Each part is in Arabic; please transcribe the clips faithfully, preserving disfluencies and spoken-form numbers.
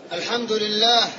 الحمد لله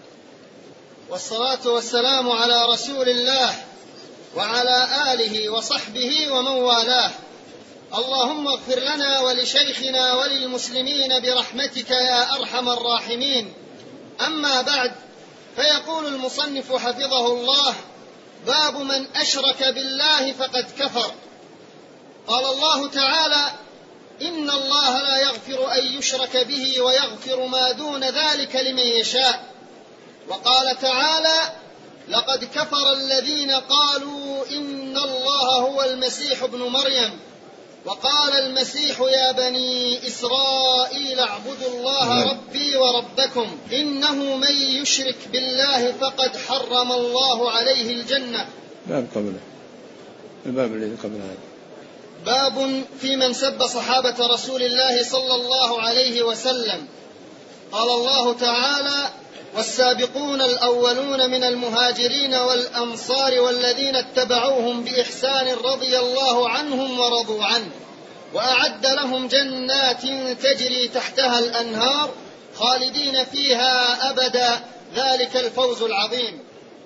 والصلاة والسلام على رسول الله وعلى آله وصحبه ومن والاه. اللهم اغفر لنا ولشيخنا وللمسلمين برحمتك يا أرحم الراحمين. أما بعد، فيقول المصنف حفظه الله: باب من أشرك بالله فقد كفر. قال الله تعالى: إن الله لا يغفر أن يشرك به ويغفر ما دون ذلك لمن يشاء. وقال تعالى: لقد كفر الذين قالوا إن الله هو المسيح ابن مريم. وقال المسيح: يا بني إسرائيل اعبدوا الله ربي وربكم إنه من يشرك بالله فقد حرم الله عليه الجنة. باب قبله الباب الذي قبل هذا باب في من سب صحابة رسول الله صلى الله عليه وسلم. قال الله تعالى: والسابقون الأولون من المهاجرين والأنصار والذين اتبعوهم بإحسان رضي الله عنهم ورضوا عنه وأعد لهم جنات تجري تحتها الأنهار خالدين فيها أبدا ذلك الفوز العظيم.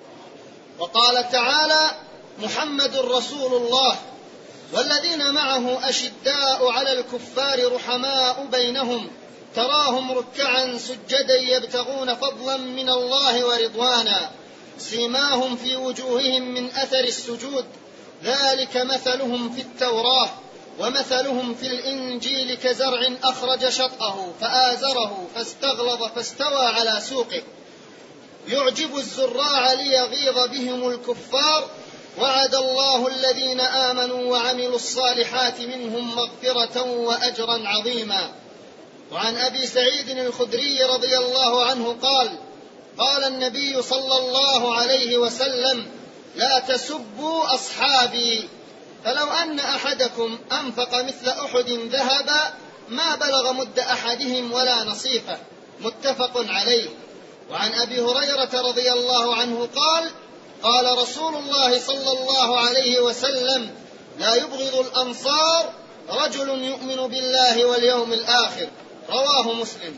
وقال تعالى: محمد رسول الله والذين معه أشداء على الكفار رحماء بينهم تراهم ركعا سجدا يبتغون فضلا من الله ورضوانا سيماهم في وجوههم من أثر السجود ذلك مثلهم في التوراة ومثلهم في الإنجيل كزرع أخرج شطأه فآزره فاستغلظ فاستوى على سوقه يعجب الزراع ليغيظ بهم الكفار وعد الله الذين آمنوا وعملوا الصالحات منهم مغفرة وأجرا عظيما. وعن أبي سعيد الخدري رضي الله عنه قال: قال النبي صلى الله عليه وسلم: لا تسبوا أصحابي، فلو أن أحدكم أنفق مثل أحد ذهبا ما بلغ مد أحدهم ولا نصيفه، متفق عليه. وعن أبي هريرة رضي الله عنه قال: قال رسول الله صلى الله عليه وسلم: لا يبغض الأنصار رجل يؤمن بالله واليوم الآخر. رواه مسلم.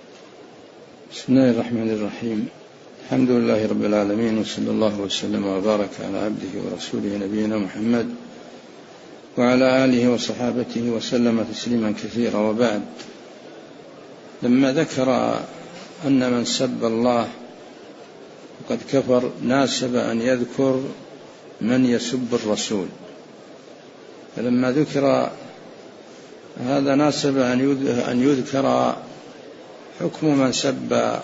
بسم الله الرحمن الرحيم. الحمد لله رب العالمين، وصلى الله وسلم وبارك على عبده ورسوله نبينا محمد وعلى آله وصحابته وسلم تسليما كثيرا. وبعد، لما ذكر أن من سب الله وقد كفر ناسب أن يذكر من يسب الرسول. فلما ذكر هذا ناسب أن يذكر حكم من سب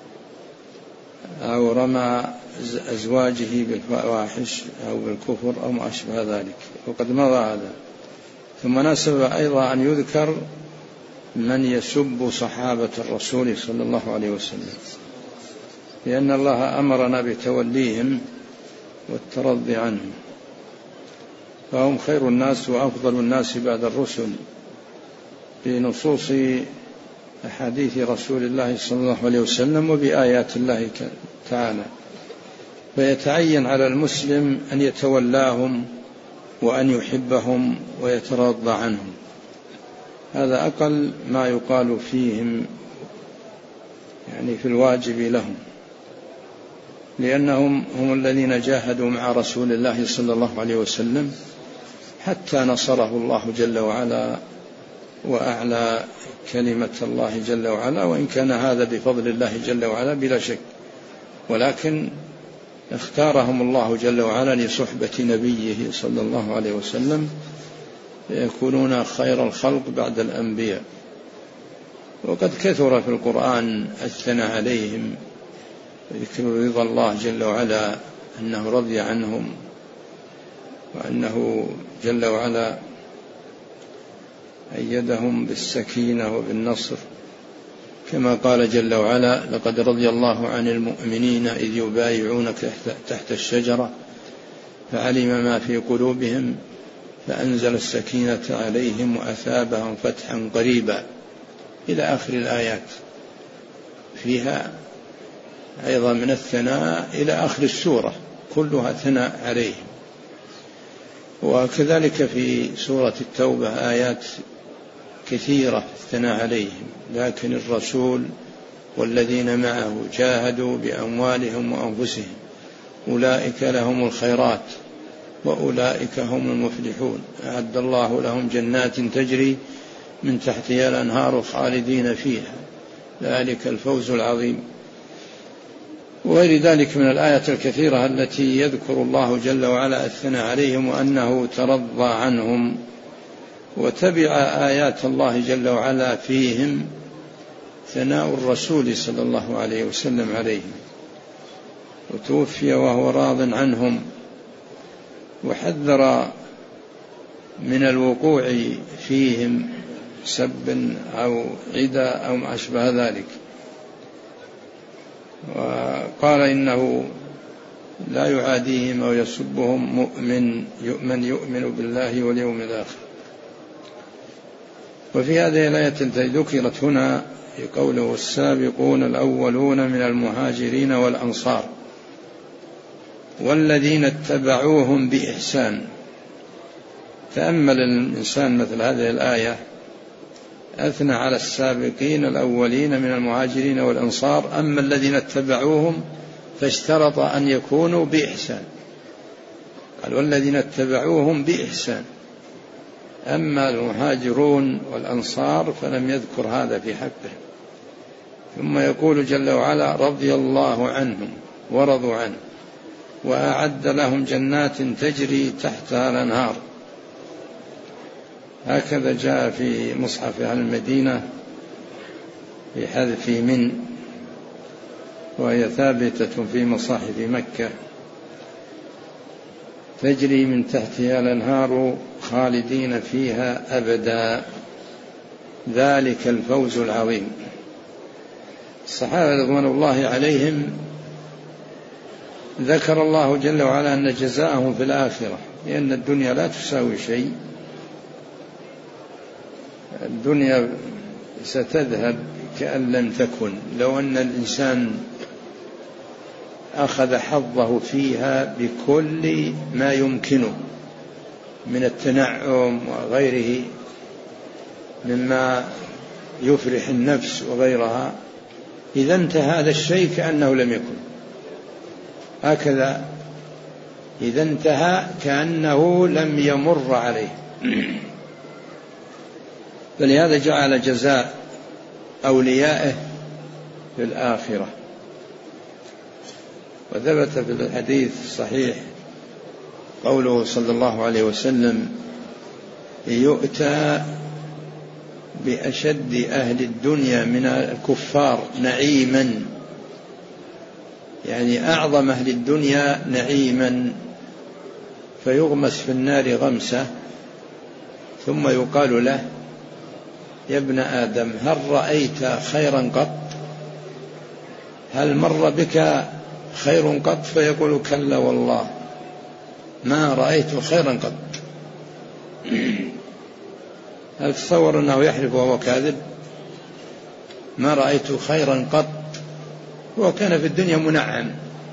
أو رمى أزواجه بالفواحش أو بالكفر أو ما أشبه ذلك، وقد مضى هذا. ثم ناسب أيضا أن يذكر من يسب صحابة الرسول صلى الله عليه وسلم، لأن الله أمرنا بتوليهم والترضي عنهم، فهم خير الناس وأفضل الناس بعد الرسل بنصوص أحاديث رسول الله صلى الله عليه وسلم وبآيات الله تعالى. فيتعين على المسلم أن يتولاهم وأن يحبهم ويترضى عنهم. هذا أقل ما يقال فيهم، يعني في الواجب لهم، لأنهم هم الذين جاهدوا مع رسول الله صلى الله عليه وسلم حتى نصره الله جل وعلا وأعلى كلمة الله جل وعلا، وإن كان هذا بفضل الله جل وعلا بلا شك، ولكن اختارهم الله جل وعلا لصحبة نبيه صلى الله عليه وسلم ليكونون خير الخلق بعد الأنبياء. وقد كثر في القرآن الثناء عليهم، ذكر رضا الله جل وعلا أنه رضي عنهم، وأنه جل وعلا أيدهم بالسكينة وبالنصر، كما قال جل وعلا: لقد رضي الله عن المؤمنين إذ يبايعونك تحت الشجرة فعلم ما في قلوبهم فأنزل السكينة عليهم وأثابهم فتحا قريبا، إلى آخر الآيات. فيها أيضا من الثناء إلى آخر السورة كلها ثناء عليهم. وكذلك في سورة التوبة آيات كثيرة الثناء عليهم، لكن الرسول والذين معه جاهدوا بأموالهم وأنفسهم أولئك لهم الخيرات وأولئك هم المفلحون أعد الله لهم جنات تجري من تحتها الأنهار خالدين فيها ذلك الفوز العظيم. وغير ذلك من الآيات الكثيرة التي يذكر الله جل وعلا الثناء عليهم وأنه ترضى عنهم وتبع آيات الله جل وعلا فيهم ثناء الرسول صلى الله عليه وسلم عليهم، وتوفي وهو راض عنهم، وحذر من الوقوع فيهم سب أو عدا أو ما أشبه ذلك، وقال إنه لا يعاديهم أو يسبهم مؤمن يؤمن يؤمن بالله واليوم الآخر. وفي هذه الآية التي ذكرت هنا قوله السابقون الأولون من المهاجرين والأنصار والذين اتبعوهم بإحسان. تأمل الإنسان مثل هذه الآية، أثنى على السابقين الأولين من المهاجرين والأنصار، أما الذين اتبعوهم فاشترط أن يكونوا بإحسان، قال والذين اتبعوهم بإحسان، أما المهاجرون والأنصار فلم يذكر هذا في حقه. ثم يقول جل وعلا رضي الله عنهم ورضوا عنه وأعد لهم جنات تجري تحتها الأنهار. هكذا جاء في مصحف أهل المدينة في حذف من، وهي ثابتة في مصاحف مكة، تجري من تحتها الأنهار خالدين فيها أبدا ذلك الفوز العظيم. الصحابة رضوان الله عليهم ذكر الله جل وعلا أن جزاءهم في الآخرة، لأن الدنيا لا تساوي شيء، الدنيا ستذهب كأن لم تكن. لو أن الإنسان أخذ حظه فيها بكل ما يمكنه من التنعم وغيره مما يفرح النفس وغيرها، إذا انتهى هذا الشيء كأنه لم يكن، هكذا إذا انتهى كأنه لم يمر عليه. فلهذا جعل جزاء أوليائه في الآخرة. وثبت في الحديث الصحيح قوله صلى الله عليه وسلم يؤتى بأشد أهل الدنيا من الكفار نعيما، يعني أعظم أهل الدنيا نعيما، فيغمس في النار غمسة ثم يقال له يا ابن آدم هل رأيت خيرا قط؟ هل مر بك خير قط؟ فيقول كلا والله ما رأيت خيرا قط. هل تصور أنه يحلف وهو كاذب؟ ما رأيت خيرا قط. هو كان في الدنيا منعم،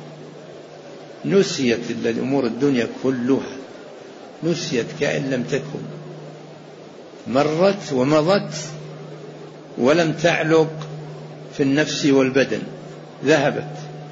نسيت الأمور الدنيا كلها، نسيت كأن لم تكن، مرت ومضت ولم تعلق في النفس والبدن، ذهبت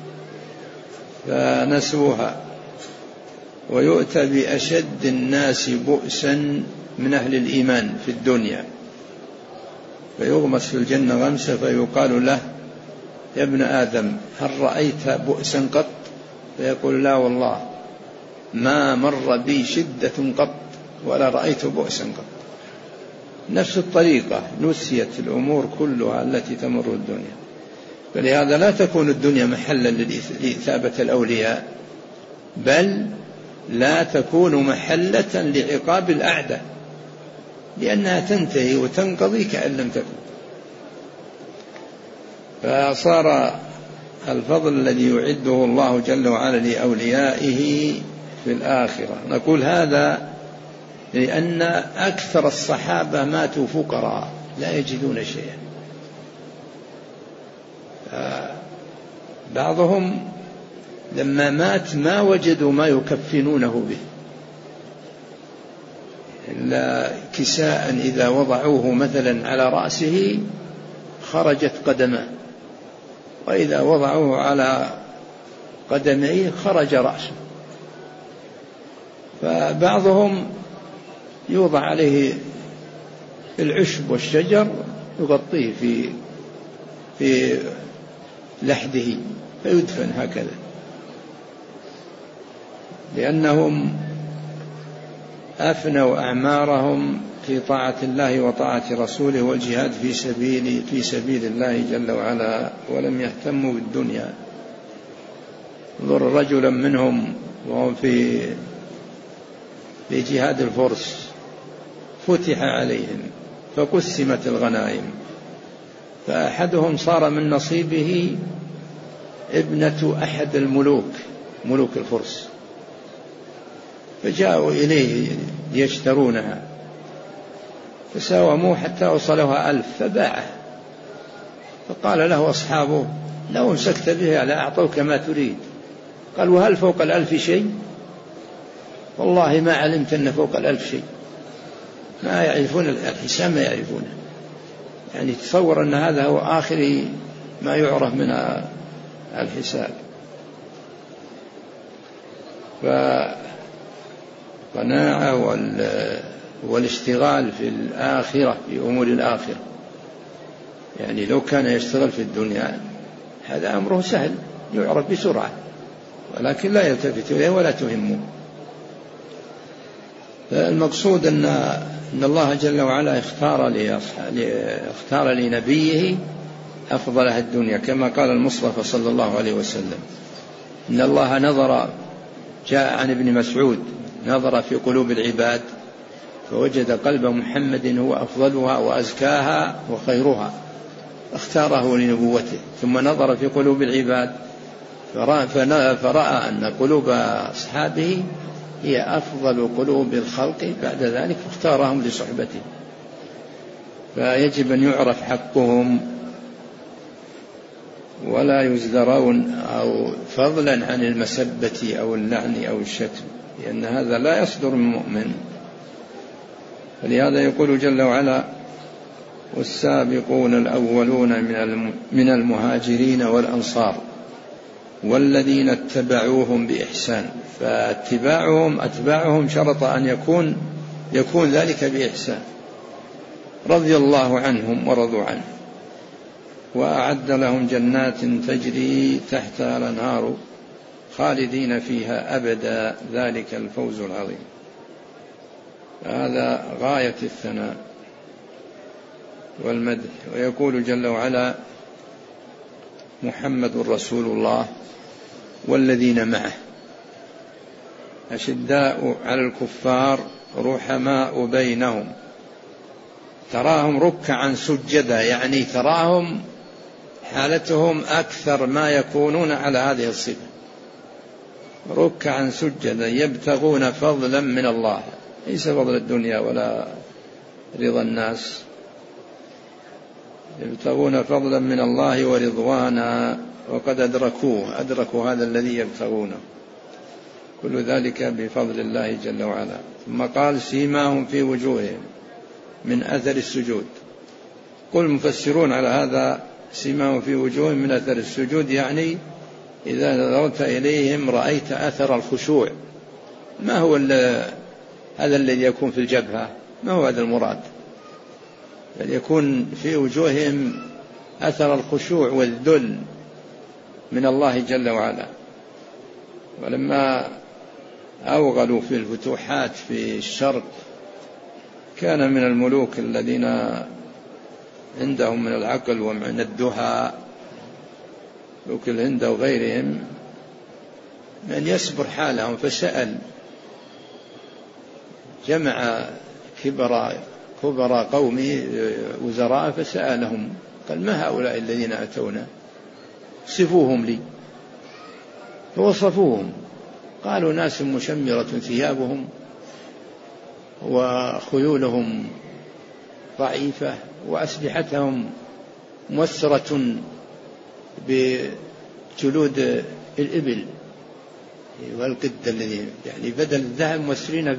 فنسوها. ويؤتى بأشد الناس بؤسا من أهل الإيمان في الدنيا، فيغمس في الجنة غمسة فيقال له يا ابن آدم هل رأيت بؤسا قط؟ فيقول لا والله ما مر بي شدة قط ولا رأيت بؤسا قط. نفس الطريقة، نسيت الأمور كلها التي تمر الدنيا. فلهذا لا تكون الدنيا محلا لإثابة الأولياء، بل لا تكون محلة لعقاب الأعداء، لأنها تنتهي وتنقضي كأن لم تكن. فصار الفضل الذي يعده الله جل وعلا لأوليائه في الآخرة. نقول هذا لأن أكثر الصحابة ماتوا فقراء لا يجدون شيئا، بعضهم لما مات ما وجدوا ما يكفنونه به إلا كساء إذا وضعوه مثلا على رأسه خرجت قدمه، وإذا وضعوه على قدميه خرج رأسه. فبعضهم يوضع عليه العشب والشجر يغطيه في في لحده فيدفن هكذا، لأنهم أفنوا أعمارهم في طاعة الله وطاعة رسوله والجهاد في سبيل في سبيل الله جل وعلا، ولم يهتموا بالدنيا. انظر رجلا منهم وهو في في جهاد الفرس فتح عليهم فقسمت الغنائم، فأحدهم صار من نصيبه ابنة أحد الملوك ملوك الفرس، فجاءوا إليه ليشترونها فساوموه حتى وصلها ألف فباعه. فقال له أصحابه: لو امسكت بها لأعطوك ما تريد. قال: وهل فوق الألف شيء؟ والله ما علمت أن فوق الألف شيء. ما يعرفون الحساب، ما يعرفونه، يعني تصور أن هذا هو آخر ما يعرف من الحساب. فقناعة والاشتغال في الآخرة في أمور الآخرة، يعني لو كان يشتغل في الدنيا هذا أمره سهل يعرف بسرعة، ولكن لا يلتفت إليه ولا تهمه. المقصود أن أن الله جل وعلا اختار اختار لنبيه أفضل الدنيا، كما قال المصطفى صلى الله عليه وسلم: إن الله نظر، جاء عن ابن مسعود: نظر في قلوب العباد فوجد قلب محمد هو أفضلها وأزكاها وخيرها، اختاره لنبوته. ثم نظر في قلوب العباد فرأى أن قلوب أصحابه هي أفضل قلوب الخلق بعد ذلك، فاختارهم لصحبته. فيجب أن يعرف حقهم ولا يزدرون أو فضلا عن المسبة أو اللعن أو الشتم، لأن هذا لا يصدر من مؤمن. فلهذا يقول جل وعلا: والسابقون الأولون من المهاجرين والأنصار والذين اتبعوهم بإحسان. فاتباعهم أتباعهم شرط أن يكون يكون ذلك بإحسان، رضي الله عنهم ورضوا عنه وأعد لهم جنات تجري تحتها الأنهار خالدين فيها أبدا، ذلك الفوز العظيم. هذا غاية الثناء والمدح. ويقول جل وعلا: محمد رسول الله والذين معه أشداء على الكفار رحماء بينهم تراهم ركعا سجدا، يعني تراهم حالتهم أكثر ما يكونون على هذه الصفة، ركعا سجدا يبتغون فضلا من الله، ليس فضل الدنيا ولا رضا الناس، يبتغون فضلا من الله ورضوانا وقد أدركوه أدركوا هذا الذي يبتغونه، كل ذلك بفضل الله جل وعلا. ثم قال: سيماهم في وجوههم من أثر السجود. قل المفسرون على هذا: سيماهم في وجوههم من أثر السجود، يعني إذا نظرت إليهم رأيت أثر الخشوع. ما هو هذا الذي يكون في الجبهة؟ ما هو هذا المراد؟ بل يكون في وجوههم أثر الخشوع والذل من الله جل وعلا. ولما أوغلوا في الفتوحات في الشرق كان من الملوك الذين عندهم من العقل ومن الدهاء، ملوك الهند وغيرهم، من يصبر حالهم، فسأل جمع كبر كبر قومه وزراء فسألهم قال: ما هؤلاء الذين أتونا؟ صفوهم لي. فوصفوهم، قالوا: ناس مشمرة ثيابهم وخيولهم ضعيفة وأسلحتهم موسرة بجلود الإبل والقد الذي يعني بدل الذهب موسرين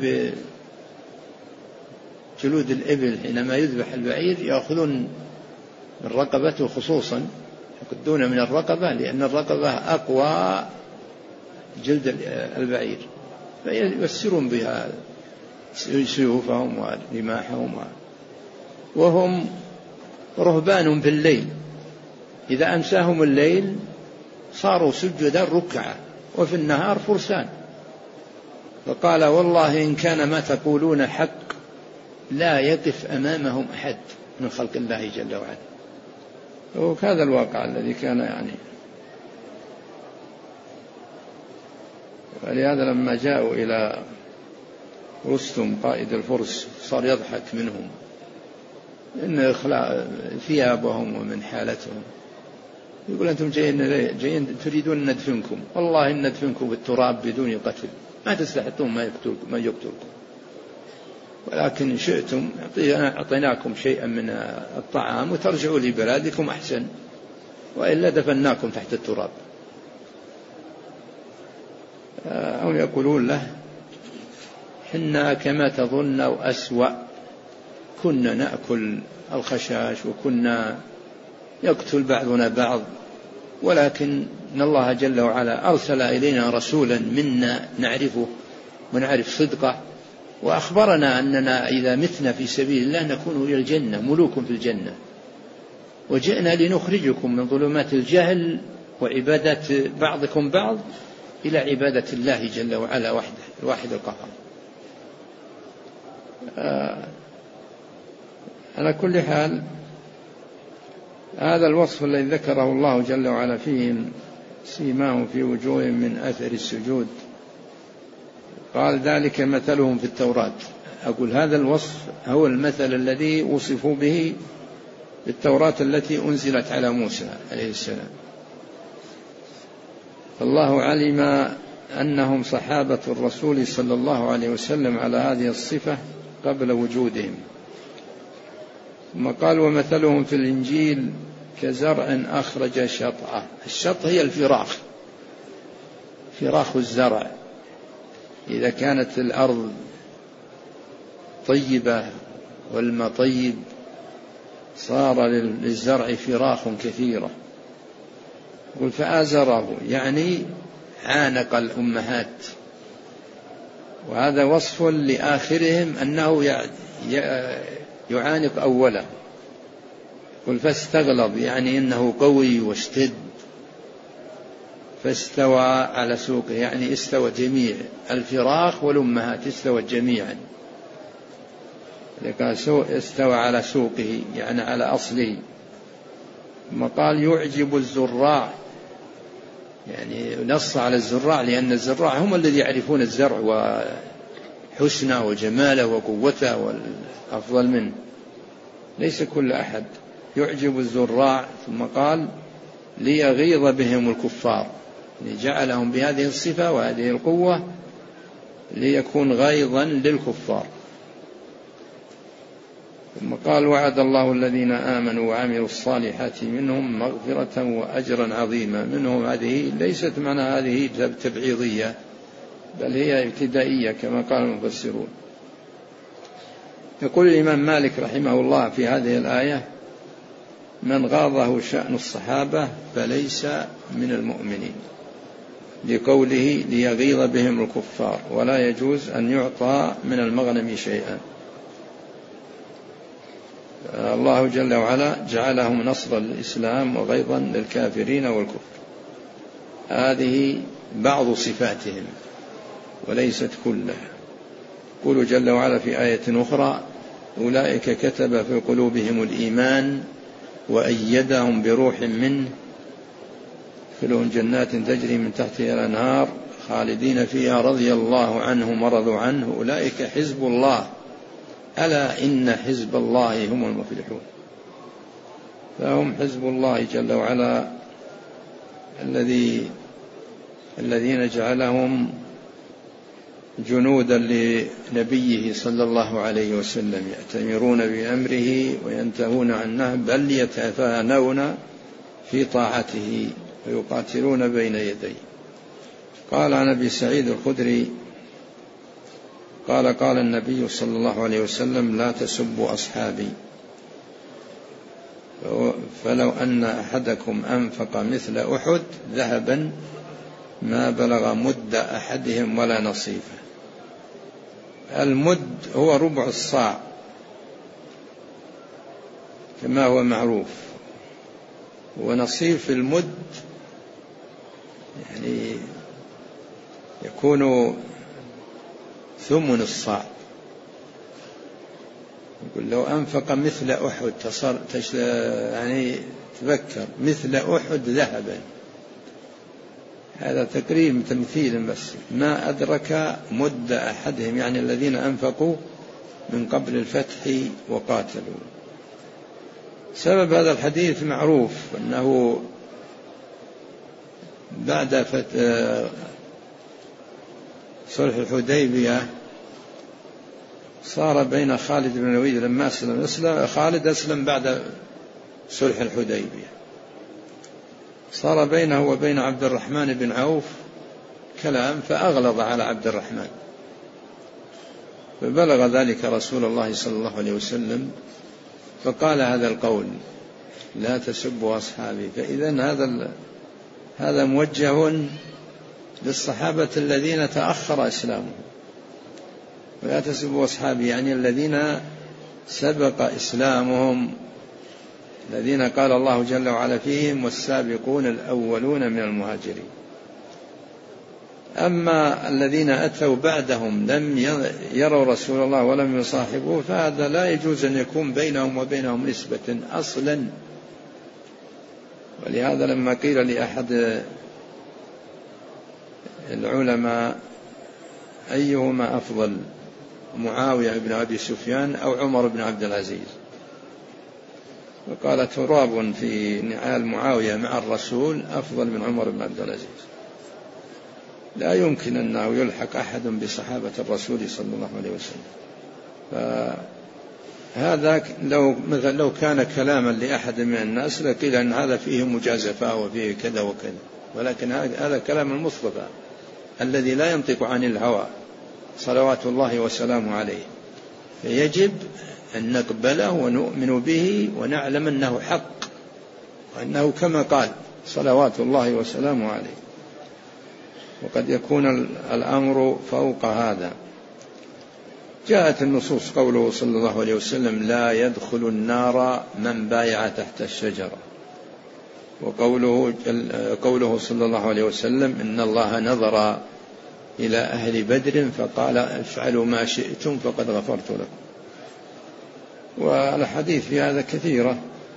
بجلود الإبل. حينما يذبح البعير يأخذون من رقبته خصوصا يقدون من الرقبة لأن الرقبة أقوى جلد البعير، فيسرون بها سيوفهم ورماحهم، وهم رهبان في الليل، إذا أمساهم الليل صاروا سجدا ركعا، وفي النهار فرسان. فقال والله إن كان ما تقولون حق لا يقف أمامهم أحد من خلق الله جل وعلا. وهذا الواقع الذي كان يعني. ولهذا لما جاءوا إلى رستم قائد الفرس صار يضحك منهم إن إخلاء ثيابهم ومن حالتهم، يقول أنتم جايين, جايين تريدون ندفنكم، والله إن ندفنكم بالتراب بدون قتل، ما تستحقون ما يقتلكم, ما يقتلكم، ولكن إن شئتم أعطيناكم شيئا من الطعام وترجعوا لبلادكم أحسن، وإلا دفناكم تحت التراب. أو يقولون له حنا كما تظن أو أسوأ، كنا نأكل الخشاش وكنا يقتل بعضنا بعض، ولكن إن الله جل وعلا أرسل إلينا رسولا منا نعرفه ونعرف صدقه، وأخبرنا أننا إذا متنا في سبيل الله نكون إلى الجنة، ملوك في الجنة، وجئنا لنخرجكم من ظلمات الجهل وعبادة بعضكم بعض إلى عبادة الله جل وعلا وحده الواحد القهار. آه على كل حال هذا الوصف الذي ذكره الله جل وعلا فيه سيماهم في وجوههم من أثر السجود، قال ذلك مثلهم في التوراة. أقول هذا الوصف هو المثل الذي وصفوا به بالتوراة التي أنزلت على موسى عليه السلام. فالله علم أنهم صحابة الرسول صلى الله عليه وسلم على هذه الصفة قبل وجودهم. ثم قال ومثلهم في الإنجيل كزرع أخرج شطأه. الشط هي الفراخ، فراخ الزرع. إذا كانت الأرض طيبة والماء طيب صار للزرع فراخ كثيرة. يقول فآزره يعني عانق الأمهات، وهذا وصف لآخرهم أنه يعانق أوله. يقول فاستغلظ يعني إنه قوي واشتد، فاستوى على سوقه يعني استوى جميع الفراخ والأمهات استوى جميعا. قال استوى على سوقه يعني على أصله. ثم قال يعجب الزراع، يعني نص على الزراع لأن الزراع هم الذي يعرفون الزرع وحسنه وجماله وقوته والأفضل منه، ليس كل أحد. يعجب الزراع. ثم قال ليغيظ بهم الكفار، يعني جعلهم بهذه الصفة وهذه القوة ليكون غيظا للكفار. ثم قال وعد الله الذين آمنوا وعملوا الصالحات منهم مغفرة وأجرا عظيما. منهم هذه ليست معنى هذه تبعيضية، بل هي ابتدائية كما قال المفسرون. يقول الإمام مالك رحمه الله في هذه الآية من غاضه شأن الصحابة فليس من المؤمنين، لقوله ليغيظ بهم الكفار، ولا يجوز أن يعطى من المغنم شيئا. الله جل وعلا جعلهم نصرا للإسلام وغيظا للكافرين والكفر. هذه بعض صفاتهم وليست كلها. يقول جل وعلا في آية أخرى أولئك كتب في قلوبهم الإيمان وأيدهم بروح منه يدخلهم جنات تجري من تحتها الأنهار خالدين فيها رضي الله عنهم ورضوا عنه أولئك حزب الله ألا إن حزب الله هم المفلحون. فهم حزب الله جل وعلا الذي الذين جعلهم جنودا لنبيه صلى الله عليه وسلم يأتمرون بأمره وينتهون عن نهيه بل يتفانون في طاعته ويقاتلون بين يديه. قال عن أبي سعيد الخدري قال قال النبي صلى الله عليه وسلم لا تسبوا أصحابي. فلو أن أحدكم أنفق مثل أحد ذهبا ما بلغ مد أحدهم ولا نصيفه. المد هو ربع الصاع كما هو معروف، ونصيف المد يعني يكون ثمن الصاع. يقول لو أنفق مثل أحد تصر يعني تذكر مثل أحد ذهبا، هذا تقريب تمثيل بس، ما أدرك مد أحدهم يعني الذين أنفقوا من قبل الفتح وقاتلوا. سبب هذا الحديث معروف، أنه بعد صلح الحديبية صار بين خالد بن الوليد لما أسلم, أسلم خالد أسلم بعد صلح الحديبية، صار بينه وبين عبد الرحمن بن عوف كلام فأغلظ على عبد الرحمن، فبلغ ذلك رسول الله صلى الله عليه وسلم فقال هذا القول لا تسبوا أصحابي. فإذن هذا هذا موجه للصحابة الذين تأخر إسلامهم، ولا تسبوا أصحابي يعني الذين سبق إسلامهم، الذين قال الله جل وعلا فيهم والسابقون الأولون من المهاجرين. أما الذين أتوا بعدهم لم يروا رسول الله ولم يصاحبوه فهذا لا يجوز أن يكون بينهم وبينهم نسبة أصلا. ولهذا لما قيل لأحد العلماء أيهما أفضل معاوية بن أبي سفيان أو عمر بن عبد العزيز، وقال تراب في نعال معاوية مع الرسول أفضل من عمر بن عبد العزيز. لا يمكن أنه يلحق أحد بصحابة الرسول صلى الله عليه وسلم. فهذا لو مثل لو كان كلاما لأحد من الناس لقيل أن هذا فيه مجازفة وفيه كذا وكذا، ولكن هذا كلام المصطفى الذي لا ينطق عن الهوى صلوات الله وسلامه عليه، فيجب أن نقبله ونؤمن به ونعلم أنه حق وأنه كما قال صلوات الله وسلامه عليه. وقد يكون الأمر فوق هذا. جاءت النصوص قوله صلى الله عليه وسلم لا يدخل النار من بايع تحت الشجرة، وقوله قوله صلى الله عليه وسلم إن الله نظر إلى أهل بدر فقال افعلوا ما شئتم فقد غفرت لكم. والحديث في هذا كثيرة.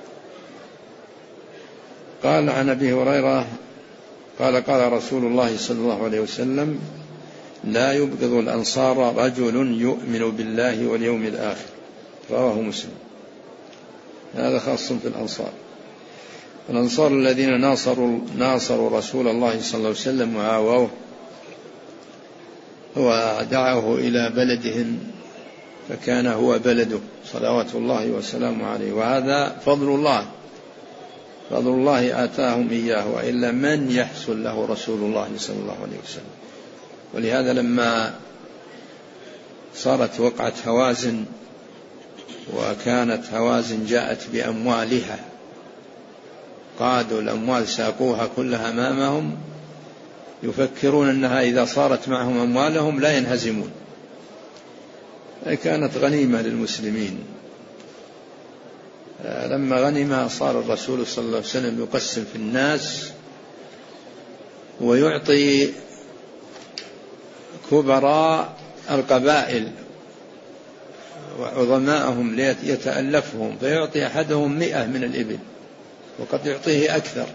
قال عن أبي هريرة قال قال رسول الله صلى الله عليه وسلم لا يبغض الأنصار رجل يؤمن بالله واليوم الآخر، رواه مسلم. هذا خاص في الأنصار. الأنصار الذين ناصروا, ناصروا رسول الله صلى الله عليه وسلم وآووه ودعوه إلى بلدهم فكان هو بلده صلوات الله وسلامه عليه. وهذا فضل الله فضل الله آتاهم إياه، وإلا من يحصل له رسول الله صلى الله عليه وسلم. ولهذا لما صارت وقعة هوازن وكانت هوازن جاءت بأموالها، قادوا الأموال ساقوها كلها أمامهم يفكرون أنها إذا صارت معهم أموالهم لا ينهزمون، كانت غنيمة للمسلمين. لما غنمها صار الرسول صلى الله عليه وسلم يقسم في الناس ويعطي كبراء القبائل وعظماءهم ليتألفهم، فيعطي أحدهم مئة من الإبل وقد يعطيه أكثر.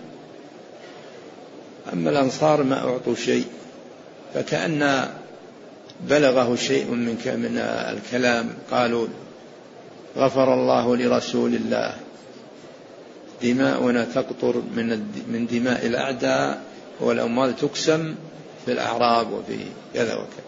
أما الأنصار ما أعطوا شيء، فكأن بلغه شيء من الكلام قالوا غفر الله لرسول الله دماؤنا تقطر من دماء الأعداء والأموال تقسم في الأعراب وفي كذا وكذا.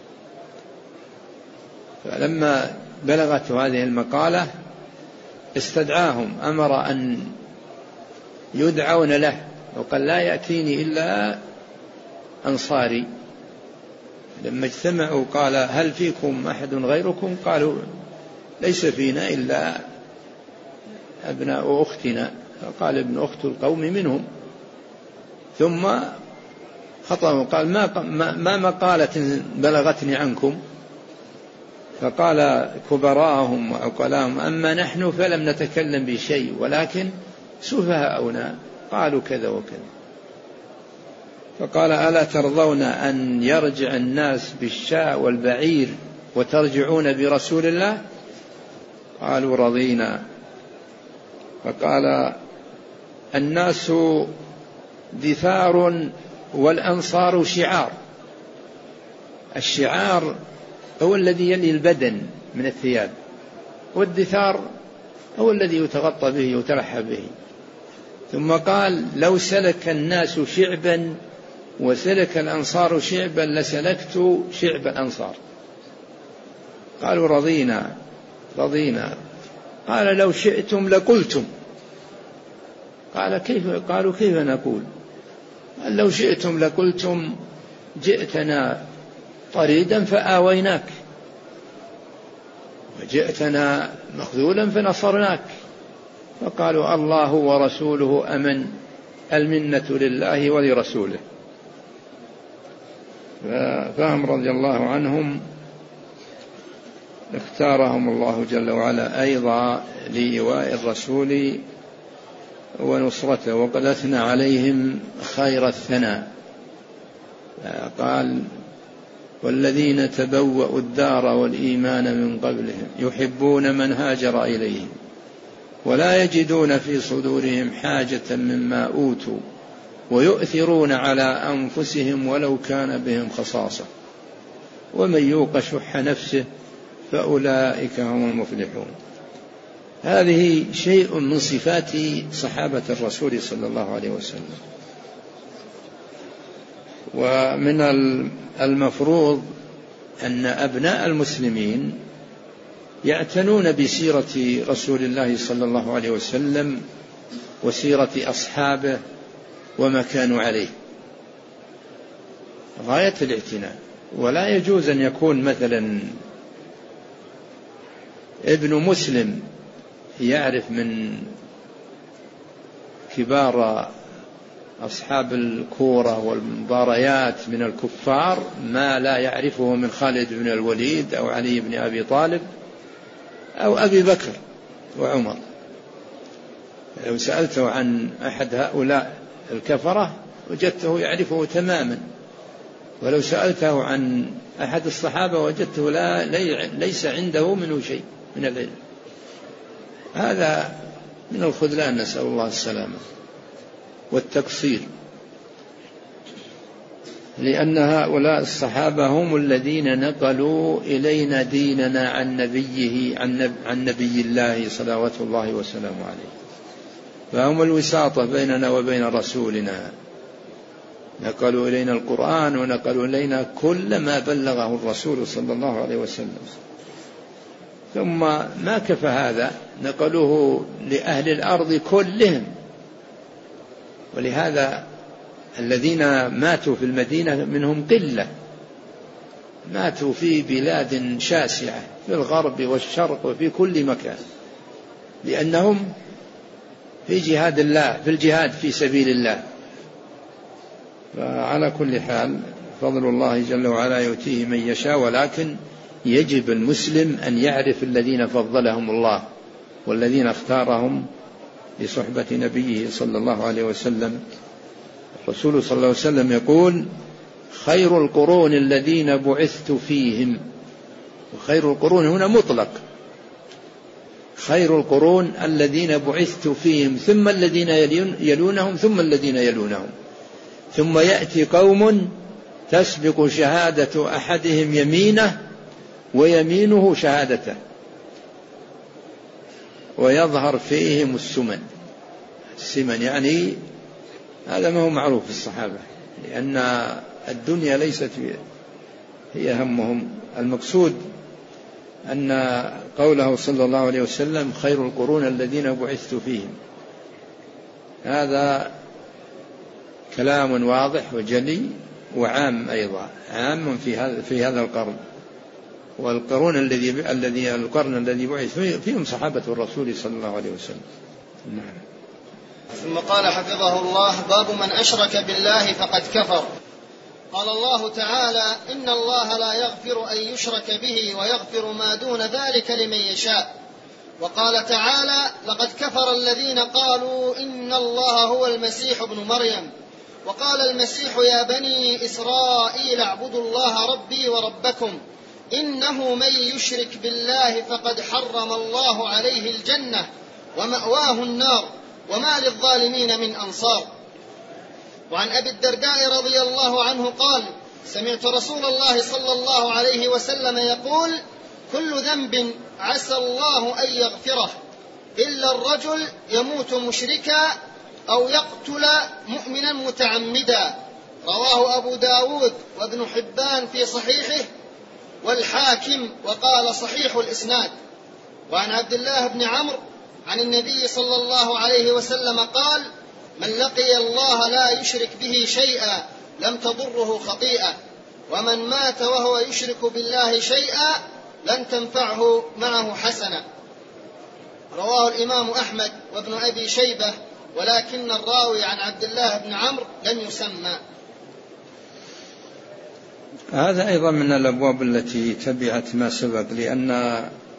فلما بلغت هذه المقالة استدعاهم، أمر أن يدعون له وقال لا يأتيني إلا أنصاري. لما اجتمعوا قال هل فيكم أحد غيركم؟ قالوا ليس فينا إلا أبناء أختنا فقال ابن أخت القوم منهم. ثم خطأ وقال ما, ما مقالة بلغتني عنكم؟ فقال كبراءهم وعقلاهم أما نحن فلم نتكلم بشيء ولكن سفهاؤنا قالوا كذا وكذا. فقال ألا ترضون أن يرجع الناس بالشاء والبعير وترجعون برسول الله؟ قالوا رضينا. فقال الناس دثار والأنصار شعار. الشعار هو الذي يلي البدن من الثياب، والدثار هو الذي يتغطى به ويترحى به. ثم قال لو سلك الناس شعبا وسلك الأنصار شعبا لسلكت شعب الأنصار. قالوا رضينا رضينا. قال لو شئتم لقلتم. قال كيف؟ قالوا كيف نقول؟ قال لو شئتم لقلتم جئتنا طريدا فآويناك وجئتنا مخذولا فنصرناك. فقالوا الله ورسوله أمن، المنة لله ولرسوله. فهم رضي الله عنهم اختارهم الله جل وعلا أيضا لإيواء الرسول ونصرته، وقد أثنى عليهم خير الثناء. قال والذين تبوأوا الدار والإيمان من قبلهم يحبون من هاجر إليهم ولا يجدون في صدورهم حاجة مما أوتوا ويؤثرون على أنفسهم ولو كان بهم خصاصة ومن يوق شح نفسه فأولئك هم المفلحون. هذه شيء من صفات صحابة الرسول صلى الله عليه وسلم. ومن المفروض أن أبناء المسلمين يعتنون بسيرة رسول الله صلى الله عليه وسلم وسيرة أصحابه وما كانوا عليه غاية الاعتناء. ولا يجوز أن يكون مثلا ابن مسلم يعرف من كبار أصحاب الكورة والمباريات من الكفار ما لا يعرفه من خالد بن الوليد أو علي بن أبي طالب أو أبي بكر وعمر. لو سألته عن أحد هؤلاء الكفرة وجدته يعرفه تماما، ولو سألته عن أحد الصحابة وجدته لا ليس عنده منه شيء من العلم. هذا من الخذلان، نسأل الله السلامة والتقصير، لأن هؤلاء الصحابة هم الذين نقلوا إلينا ديننا عن نبيه عن نبي الله صلوات الله وسلامه عليه، فهم الوساطة بيننا وبين رسولنا. نقلوا إلينا القرآن ونقلوا إلينا كل ما بلغه الرسول صلى الله عليه وسلم. ثم ما كفى هذا، نقلوه لأهل الأرض كلهم. ولهذا الذين ماتوا في المدينة منهم قلة، ماتوا في بلاد شاسعة في الغرب والشرق وفي كل مكان، لأنهم في جهاد الله، في الجهاد في سبيل الله. فعلى كل حال فضل الله جل وعلا يؤتيه من يشاء، ولكن يجب المسلم أن يعرف الذين فضلهم الله والذين اختارهم لصحبة نبيه صلى الله عليه وسلم. الرسول صلى الله عليه وسلم يقول خير القرون الذين بعثت فيهم، وخير القرون هنا مطلق، خير القرون الذين بعثت فيهم ثم الذين يلونهم ثم الذين يلونهم، ثم يأتي قوم تسبق شهادة أحدهم يمينه ويمينه شهادته ويظهر فيهم السمن. السمن يعني هذا ما هو معروف في الصحابة، لأن الدنيا ليست هي همهم. المقصود أن قوله صلى الله عليه وسلم خير القرون الذين بعثت فيهم، هذا كلام واضح وجلي وعام أيضا، عام في هذا في هذا القرن. والقرون الذي الذي القرن الذي بعث فيهم صحابة الرسول صلى الله عليه وسلم. نعم. ثم قال حفظه الله: باب من أشرك بالله فقد كفر. قال الله تعالى: إن الله لا يغفر أن يشرك به ويغفر ما دون ذلك لمن يشاء. وقال تعالى: لقد كفر الذين قالوا إن الله هو المسيح ابن مريم. وقال المسيح: يا بني إسرائيل اعبدوا الله ربي وربكم إنه من يشرك بالله فقد حرم الله عليه الجنة ومأواه النار وما للظالمين من أنصار. وعن أبي الدرداء رضي الله عنه قال: سمعت رسول الله صلى الله عليه وسلم يقول: كل ذنب عسى الله أن يغفره إلا الرجل يموت مشركا أو يقتل مؤمنا متعمدا. رواه أبو داود وابن حبان في صحيحه والحاكم وقال صحيح الإسناد. وعن عبد الله بن عمرو عن النبي صلى الله عليه وسلم قال: من لقي الله لا يشرك به شيئا لم تضره خطيئة، ومن مات وهو يشرك بالله شيئا لن تنفعه معه حسنة. رواه الإمام أحمد وابن أبي شيبة، ولكن الراوي عن عبد الله بن عمرو لم يسمى. هذا أيضا من الأبواب التي تبعت ما سبق، لأن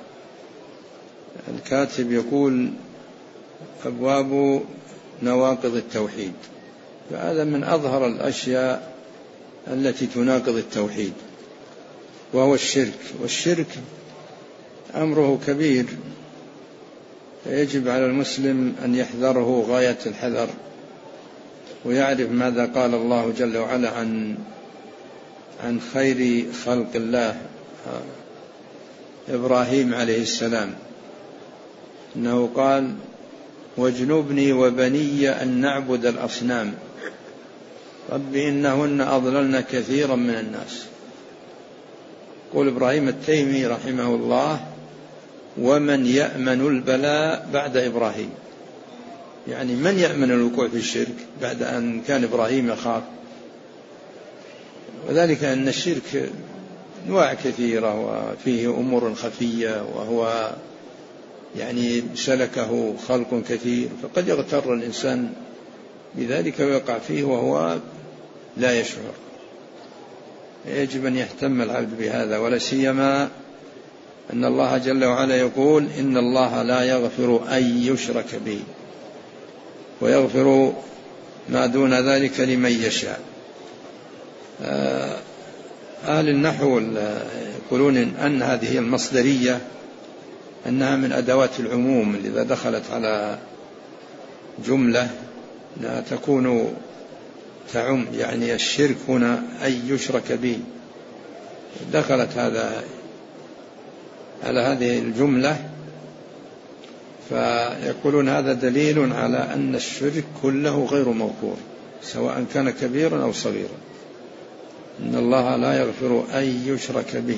الكاتب يقول أبواب نواقض التوحيد، فهذا من أظهر الأشياء التي تناقض التوحيد، وهو الشرك. والشرك أمره كبير، فيجب على المسلم أن يحذره غاية الحذر، ويعرف ماذا قال الله جل وعلا عن عن خير خلق الله إبراهيم عليه السلام، إنه قال: واجنبني وبني أن نعبد الأصنام رب إنهن أضللن كثيرا من الناس. قول إبراهيم التيمي رحمه الله: ومن يأمن البلاء بعد إبراهيم، يعني من يأمن الوقوع في الشرك بعد أن كان إبراهيم يخاف. وذلك أن الشرك أنواع كثيرة وفيه أمور خفية، وهو يعني سلكه خلق كثير، فقد يغتر الإنسان بذلك ويقع فيه وهو لا يشعر. يجب أن يهتم العبد بهذا، ولا سيما أن الله جل وعلا يقول: إن الله لا يغفر أن يشرك به ويغفر ما دون ذلك لمن يشاء. أهل النحو يقولون أن هذه المصدرية أنها من أدوات العموم، إذا دخلت على جملة لا تكون تعم، يعني الشرك هنا أي يشرك به، دخلت هذا على هذه الجملة، فيقولون هذا دليل على أن الشرك كله غير مغفور سواء كان كبيرا أو صغيرا. إن الله لا يغفر أن يشرك به،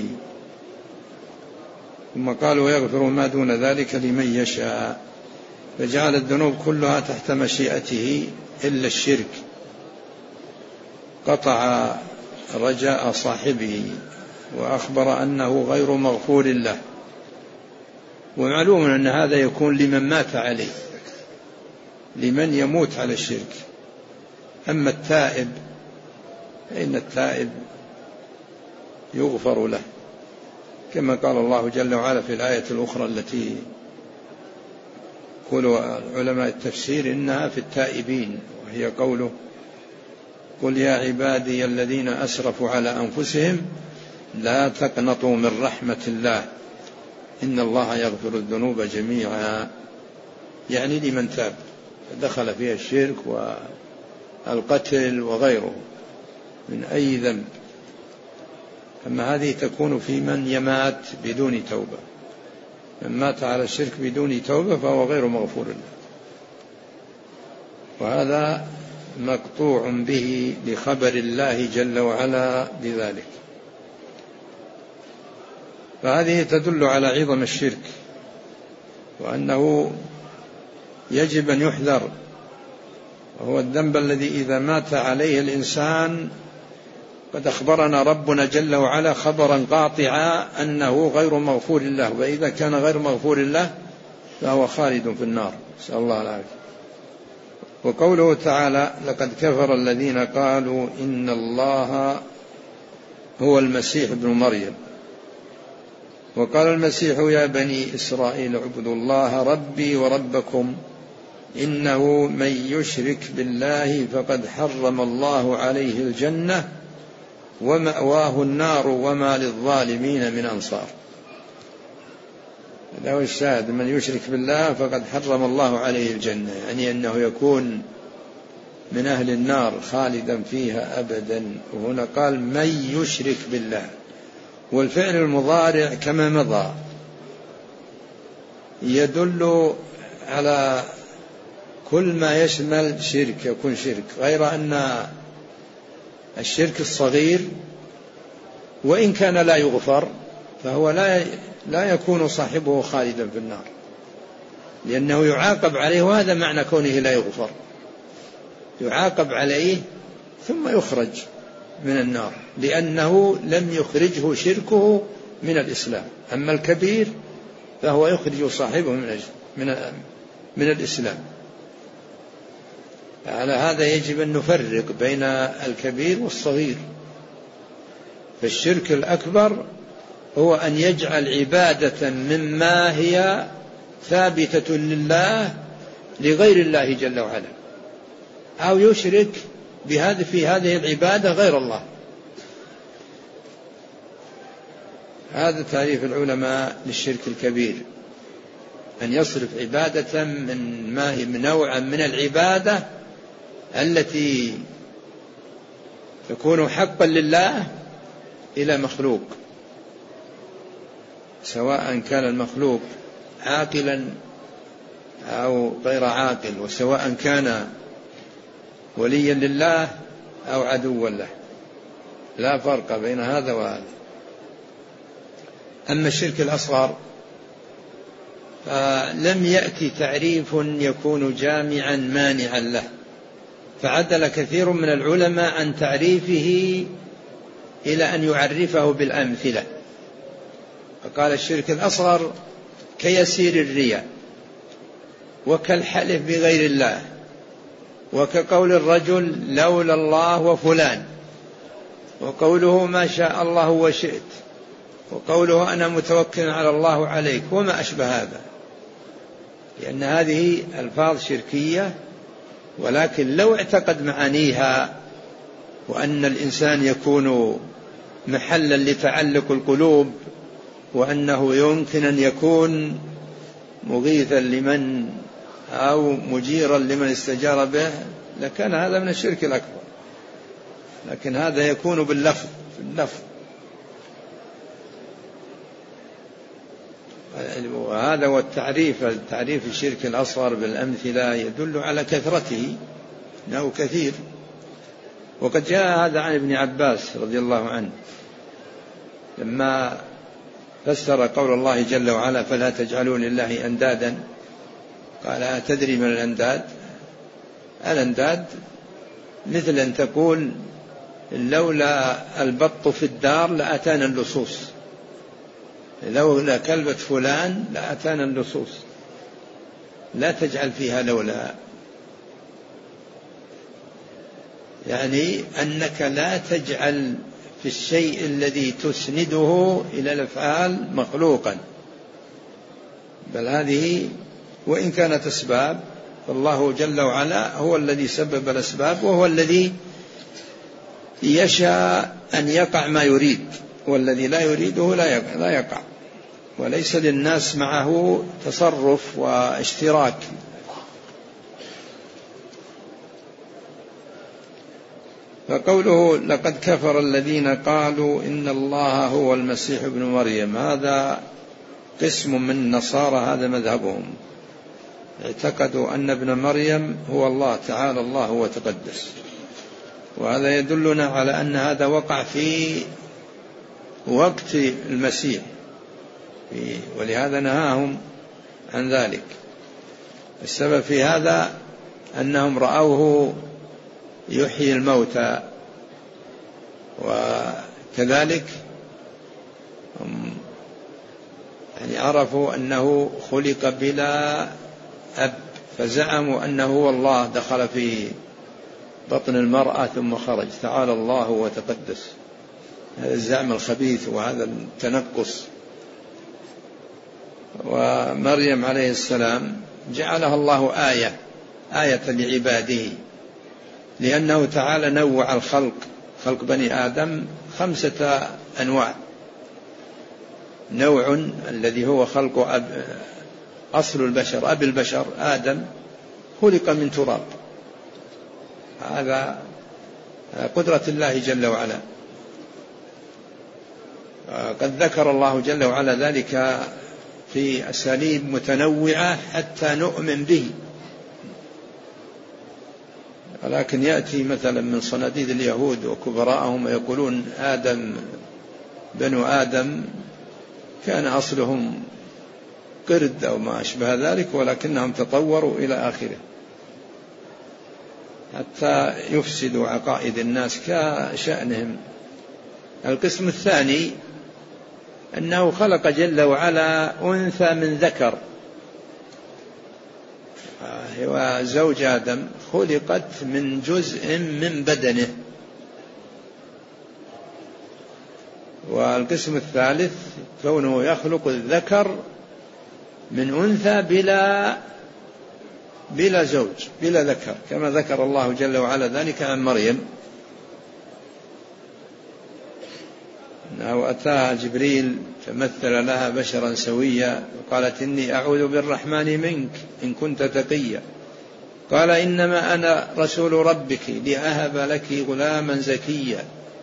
ثم قالوا: ويغفر ما دون ذلك لمن يشاء، فجعل الذنوب كلها تحت مشيئته إلا الشرك، قطع رجاء صاحبه وأخبر أنه غير مغفور له. ومعلوم أن هذا يكون لمن مات عليه، لمن يموت على الشرك. أما التائب فإن التائب يغفر له، كما قال الله جل وعلا في الآية الأخرى التي يقول علماء التفسير إنها في التائبين، وهي قوله: قل يا عبادي الذين أسرفوا على أنفسهم لا تقنطوا من رحمة الله إن الله يغفر الذنوب جميعا، يعني لمن تاب دخل فيها الشرك والقتل وغيره من أي ذنب. أما هذه تكون في من يمات بدون توبة، من مات على الشرك بدون توبة فهو غير مغفور له، وهذا مقطوع به بخبر الله جل وعلا بذلك. فهذه تدل على عظم الشرك، وأنه يجب أن يحذر، وهو الذنب الذي إذا مات عليه الإنسان قد أخبرنا ربنا جل وعلا خبرا قاطعا أنه غير مغفور له، وإذا كان غير مغفور له فهو خالد في النار، نسأل الله العافية. وقوله تعالى لقد كفر الذين قالوا إن الله هو المسيح ابن مريم. وقال المسيح يا بني إسرائيل اعبدوا الله ربي وربكم إنه من يشرك بالله فقد حرم الله عليه الجنة ومأواه النار وما للظالمين من أنصار. هذا هو الشاهد، من يشرك بالله فقد حرم الله عليه الجنة، يعني أنه يكون من أهل النار خالدا فيها أبدا. وهنا قال من يشرك بالله، والفعل المضارع كما مضى يدل على كل ما يشمل شرك يكون شرك، غير أن الشرك الصغير وإن كان لا يغفر فهو لا لا يكون صاحبه خالدا في النار، لأنه يعاقب عليه، وهذا معنى كونه لا يغفر، يعاقب عليه ثم يخرج من النار لأنه لم يخرجه شركه من الإسلام. أما الكبير فهو يخرج صاحبه من من من الإسلام. على هذا يجب أن نفرق بين الكبير والصغير. فالشرك الأكبر هو أن يجعل عبادة مما هي ثابتة لله لغير الله جل وعلا، أو يشرك بهذا في هذه العبادة غير الله. هذا تعريف العلماء للشرك الكبير، أن يصرف عبادة من ما هي من نوع من العبادة التي تكون حقا لله إلى مخلوق، سواء كان المخلوق عاقلا أو غير عاقل، وسواء كان وليا لله أو عدوا له، لا فرق بين هذا وهذا. أما الشرك الأصغر فلم يأتي تعريف يكون جامعا مانعا له، فعدل كثير من العلماء عن تعريفه إلى أن يعرفه بالأمثلة. فقال الشرك الأصغر كيسير الرياء، وكالحلف بغير الله، وكقول الرجل لولا الله وفلان، وقوله ما شاء الله وشئت، وقوله أنا متوكل على الله عليك، وما أشبه هذا، لأن هذه ألفاظ شركية. ولكن لو اعتقد معانيها وأن الإنسان يكون محلا لتعلق القلوب، وأنه يمكن أن يكون مغيثا لمن أو مجيرا لمن استجار به، لكان هذا من الشرك الأكبر. لكن هذا يكون باللفظ باللفظ وهذا هو التعريف. التعريف الشرك الأصغر بالأمثلة يدل على كثرته، إنه كثير. وقد جاء هذا عن ابن عباس رضي الله عنه لما فسر قول الله جل وعلا فلا تجعلوا لله أندادا، قال أتدري من الأنداد؟ الأنداد مثل أن تقول لولا البط في الدار لأتانا اللصوص، لولا كلبة فلان لأتانا اللصوص، لا تجعل فيها لولا، يعني أنك لا تجعل في الشيء الذي تسنده إلى الأفعال مخلوقا، بل هذه وإن كانت أسباب، فالله جل وعلا هو الذي سبب الأسباب، وهو الذي يشاء أن يقع ما يريد، والذي لا يريده لا يقع، وليس للناس معه تصرف واشتراك. فقوله لقد كفر الذين قالوا إن الله هو المسيح ابن مريم، هذا قسم من النصارى، هذا مذهبهم، اعتقدوا أن ابن مريم هو الله تعالى الله وتقدس. وهذا يدلنا على أن هذا وقع في وقت المسيح، ولهذا نهاهم عن ذلك. السبب في هذا أنهم رأوه يحيي الموتى، وكذلك يعني عرفوا أنه خلق بلا أب فزعموا أنه هو الله دخل في بطن المرأة ثم خرج، تعالى الله وتقدس. هذا الزعم الخبيث وهذا التنقص. ومريم عليه السلام جعلها الله آية آية لعباده، لأنه تعالى نوع الخلق، خلق بني آدم خمسة أنواع. نوع الذي هو خلق أب أصل البشر، أب البشر آدم خلق من تراب، هذا قدرة الله جل وعلا. قد ذكر الله جل وعلا ذلك في أساليب متنوعة حتى نؤمن به، ولكن يأتي مثلا من صناديد اليهود وكبراءهم يقولون آدم بنو آدم كان أصلهم قرد أو ما أشبه ذلك، ولكنهم تطوروا إلى آخره حتى يفسدوا عقائد الناس كشأنهم. القسم الثاني أنه خلق جل وعلا أنثى من ذكر، وزوج آدم خلقت من جزء من بدنه. والقسم الثالث كونه يخلق الذكر من أنثى بلا بلا زوج بلا ذكر، كما ذكر الله جل وعلا ذلك عن مريم، أنه أتاها جبريل فمثل لها بشرا سويا وقالت إني أعوذ بالرحمن منك إن كنت تقيا، قال إنما أنا رسول ربك لأهب لك غلاما زكيا.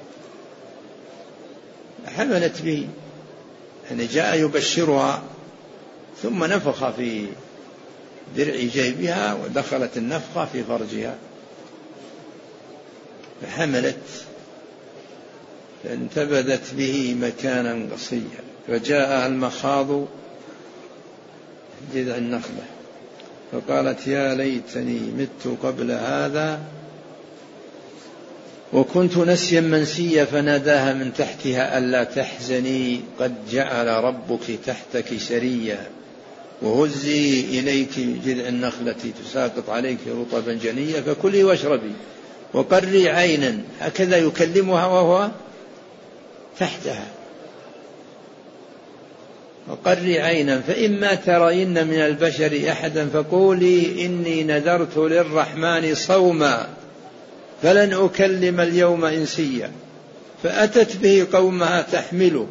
حملت به، يعني جاء يبشرها ثم نفخ في درع جيبها ودخلت النفخة في فرجها فحملت، فانتبذت به مكانا قصيا، فجاء المخاض جذع النخلة فقالت يا ليتني مت قبل هذا وكنت نسيا منسيا، فناداها من تحتها ألا تحزني قد جعل ربك تحتك سريا، وهزي إليك جذع النخلة تساقط عليك رطبا جنيا فكلي واشربي وقري عينا. هكذا يكلمها وهو تحتها، وقري عينا فإما ترين من البشر أحدا فقولي إني نذرت للرحمن صوما فلن أكلم اليوم إنسيا. فأتت به قومها تحمله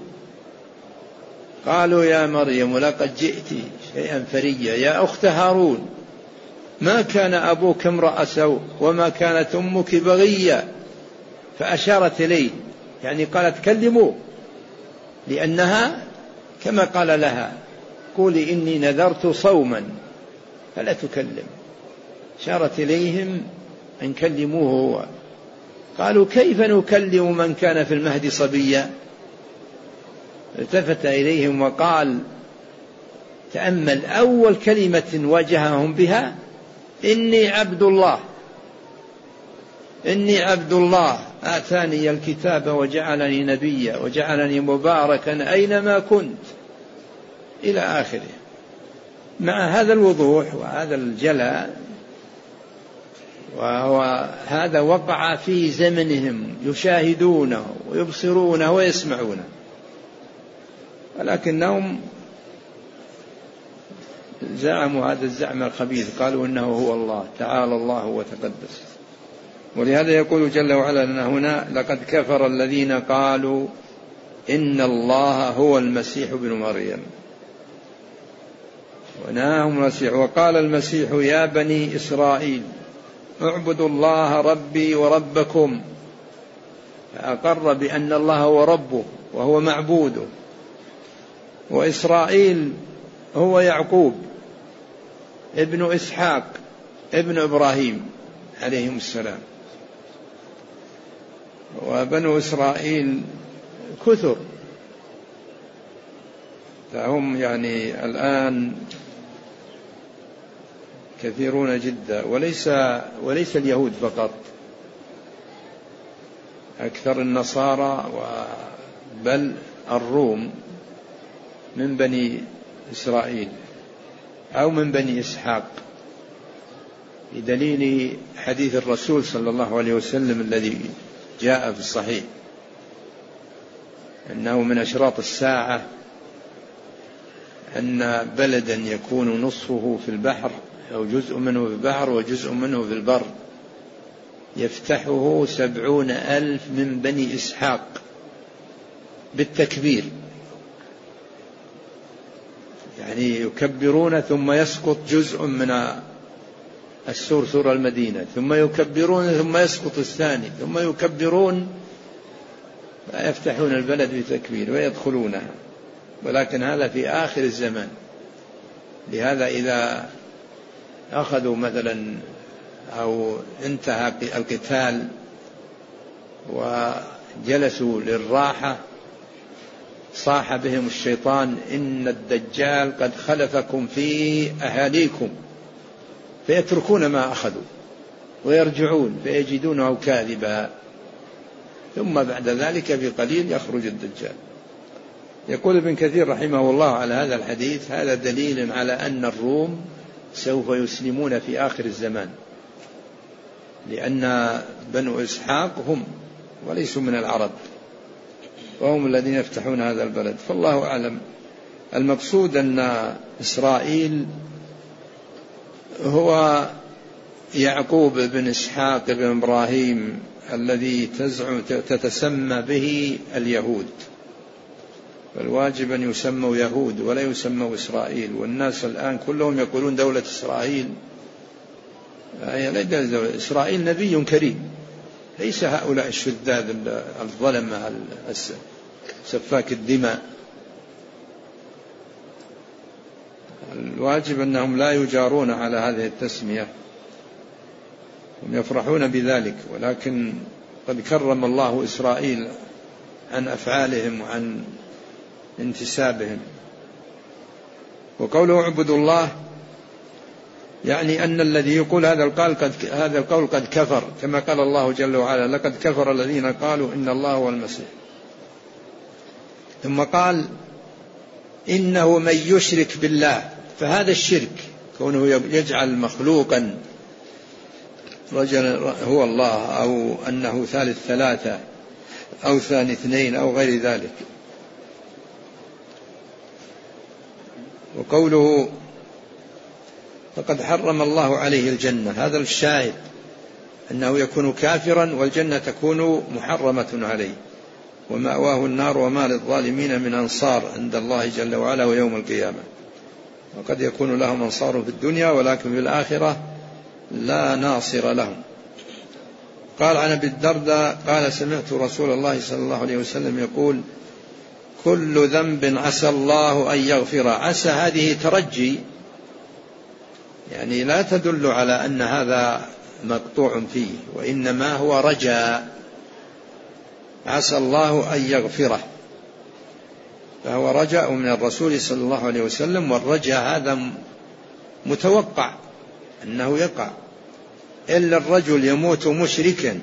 قالوا يا مريم لقد جئت شيئا فريا يا أخت هارون ما كان أبوك امرأ سوء وما كانت أمك بغيا. فأشارت إليه، يعني قالت كلموه، لأنها كما قال لها قولي إني نذرت صوما فلا تكلم، شارت إليهم أن كلموه هو. قالوا كيف نكلم من كان في المهد صبيا؟ التفت إليهم وقال تأمل أول كلمة واجههم بها إني عبد الله، إني عبد الله آتاني الكتاب وجعلني نبيا وجعلني مباركا أينما كنت إلى آخره. مع هذا الوضوح وهذا الجلاء، وهو هذا وقع في زمنهم يشاهدونه ويبصرونه ويسمعونه، ولكنهم زعموا هذا الزعم الخبيث، قالوا إنه هو الله تعالى الله وتقدس. ولهذا يقول جل وعلا لنا هنا لقد كفر الذين قالوا إن الله هو المسيح ابن مريم ونهاهم المسيح. وقال المسيح يا بني إسرائيل اعبدوا الله ربي وربكم، فأقر بأن الله هو ربه وهو معبوده. وإسرائيل هو يعقوب ابن إسحاق ابن إبراهيم عليهم السلام. وبنو إسرائيل كثر، فهم يعني الآن كثيرون جدا، وليس وليس اليهود فقط، أكثر النصارى بل الروم من بني إسرائيل أو من بني إسحاق. بدليل حديث الرسول صلى الله عليه وسلم الذي جاء في الصحيح أنه من أشراط الساعة أن بلدا يكون نصفه في البحر أو جزء منه في البحر وجزء منه في البر يفتحه سبعون ألف من بني إسحاق بالتكبير، يعني يكبرون ثم يسقط جزء من السور سور المدينة، ثم يكبرون ثم يسقط الثاني، ثم يكبرون ويفتحون البلد بتكبير ويدخلونها، ولكن هذا في آخر الزمان. لهذا إذا أخذوا مثلا أو انتهى القتال وجلسوا للراحة صاح بهم الشيطان إن الدجال قد خلفكم في أهاليكم، فيتركون ما أخذوا ويرجعون فيجدونه كاذبا، ثم بعد ذلك بقليل يخرج الدجال. يقول ابن كثير رحمه الله على هذا الحديث: هذا دليل على أن الروم سوف يسلمون في آخر الزمان، لأن بنو إسحاق هم وليسوا من العرب، وهم الذين يفتحون هذا البلد. فالله أعلم. المقصود أن إسرائيل هو يعقوب بن إسحاق بن إبراهيم الذي تزعم تتسمى به اليهود، فالواجب أن يسموا يهود ولا يسموا إسرائيل. والناس الآن كلهم يقولون دولة إسرائيل، إسرائيل نبي كريم، ليس هؤلاء الشذاذ الظلمة سفاك الدماء. الواجب أنهم لا يجارون على هذه التسمية، هم يفرحون بذلك، ولكن قد كرم الله إسرائيل عن أفعالهم وعن انتسابهم. وقوله اعبدوا الله يعني أن الذي يقول هذا القول قد هذا القول قد كفر، كما قال الله جل وعلا: لقد كفر الذين قالوا إن الله هو المسيح. ثم قال: إنه من يشرك بالله، فهذا الشرك كونه يجعل مخلوقا رجلا هو الله، أو أنه ثالث ثلاثة أو ثاني اثنين أو غير ذلك. وقوله فقد حرم الله عليه الجنة، هذا الشاهد أنه يكون كافرا والجنة تكون محرمة عليه، ومأواه النار وما للظالمين من أنصار عند الله جل وعلا ويوم القيامة. وقد يكون لهم أنصار في الدنيا ولكن في الآخرة لا ناصر لهم. قال عن أبي الدرداء قال: سمعت رسول الله صلى الله عليه وسلم يقول: كل ذنب عسى الله أن يغفر. عسى هذه ترجي، يعني لا تدل على أن هذا مقطوع فيه، وإنما هو رجاء، عسى الله أن يغفره، فهو رجاء من الرسول صلى الله عليه وسلم. والرجاء هذا متوقع أنه يقع، إلا الرجل يموت مشركا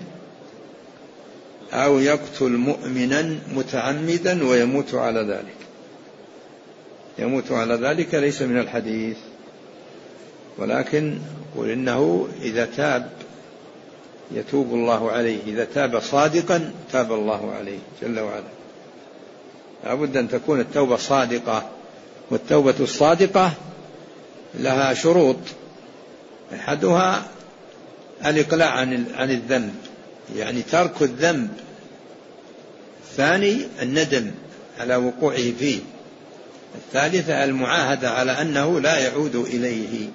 أو يقتل مؤمنا متعمدا ويموت على ذلك، يموت على ذلك ليس من الحديث، ولكن قل إنه إذا تاب يتوب الله عليه، إذا تاب صادقا تاب الله عليه جل وعلا. لابد أن تكون التوبة صادقة، والتوبة الصادقة لها شروط، أحدها الإقلاع عن الذنب، يعني ترك الذنب. الثاني الندم على وقوعه فيه. الثالثة المعاهدة على أنه لا يعود إليه.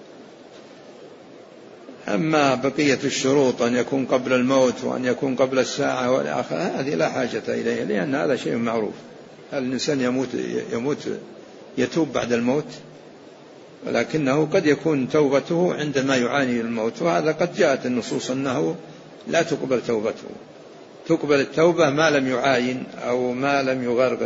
أما بقية الشروط أن يكون قبل الموت وأن يكون قبل الساعة والآخرة هذه لا حاجة إليه، لأن هذا شيء معروف. الإنسان يموت يموت يتوب بعد الموت، ولكنه قد يكون توبته عندما يعاني الموت، وهذا قد جاءت النصوص أنه لا تقبل توبته، تقبل التوبة ما لم يعاين أو ما لم يغرغر.